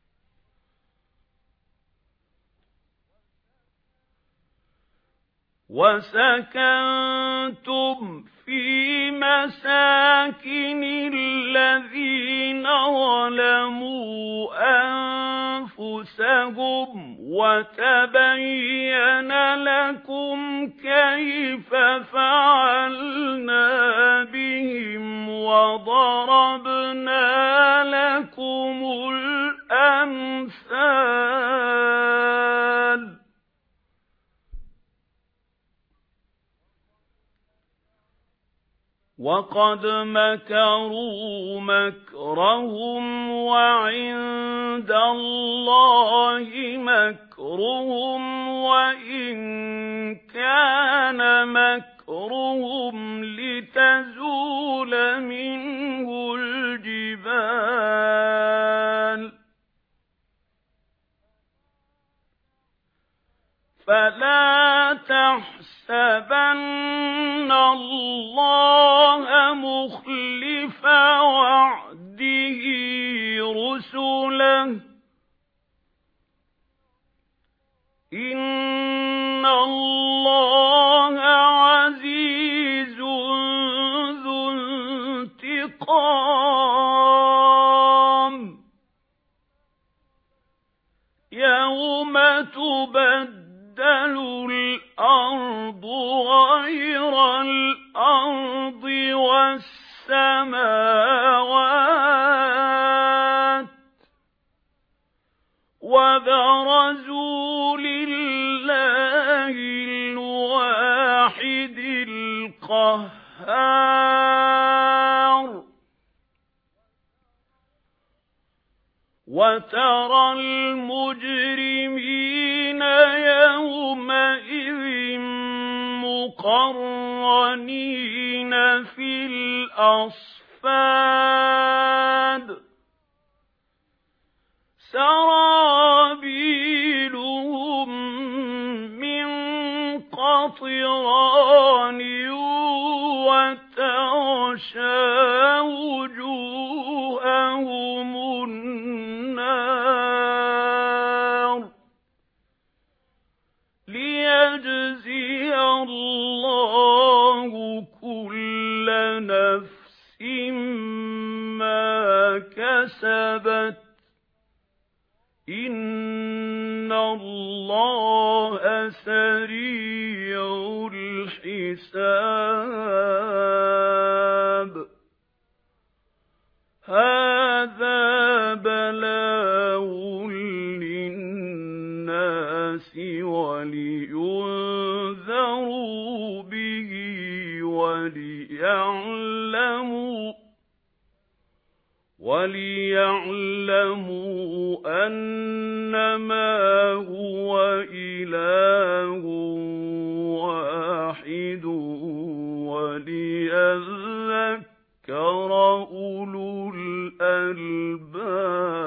وَسَكَنْتُمْ فِي مَسَاكِنِ الَّذِينَ ظَلَمُوا أَنفُسَهُمْ وَتَبَيَّنَ لَكُمْ كَيْفَ فَعَلْنَا بِهِمْ وَضَرَبْنَا لَكُمُ الْأَمْثَالَ وَقَدْ مَكَرُوا مَكْرَهُمْ وَعِندَ اللَّهِ مَكْرُهُمْ وَإِنْ كَانَ مَكْرُهُمْ لِتَزُولَ مِنْهُ الْجِبَالُ فَلَا تَحْسَبَنَّ اللَّهَ مُخْلِفَ وَعْدِهِ رُسُلَهُ إِنَّ اللَّهَ عَزِيزٌ ذُو انتِقَامٍ يَوْمَ تُبَدَّلُ الْأَرْضُ غَيْرَ الْأَرْضِ وَالسَّمَاوَاتُ وَبَرَزُوا لِلَّهِ الْوَاحِدِ الْقَهَّارِ وَتَرَى الْمُجْرِمِينَ يَوْمَئِذٍ مُقَرَّنِينَ فِي الْأَصْفَادِ سَرَابِيلُهُم مِّن قَطِرَانٍ وَتَغْشَىٰ وُجُوهَهُمُ النَّارُ لِيَجْزِيَ اللَّهُ كُلَّ نَفْسٍ مَا كَسَبَتْ إِنَّ اللَّهَ اللَّهَ سَرِيعُ الْحِسَابِ هَذَا بَلَاغٌ لِلنَّاسِ وَلِيُنذَرُوا بِهِ وَلِيَعْلَمُوا وَلِيَعْلَمُوا أَنَّمَا هُوَ إِلَٰهٌ وَاحِدٌ وَلِيَذَّكَّرَ أُولُو الْأَلْبَابِ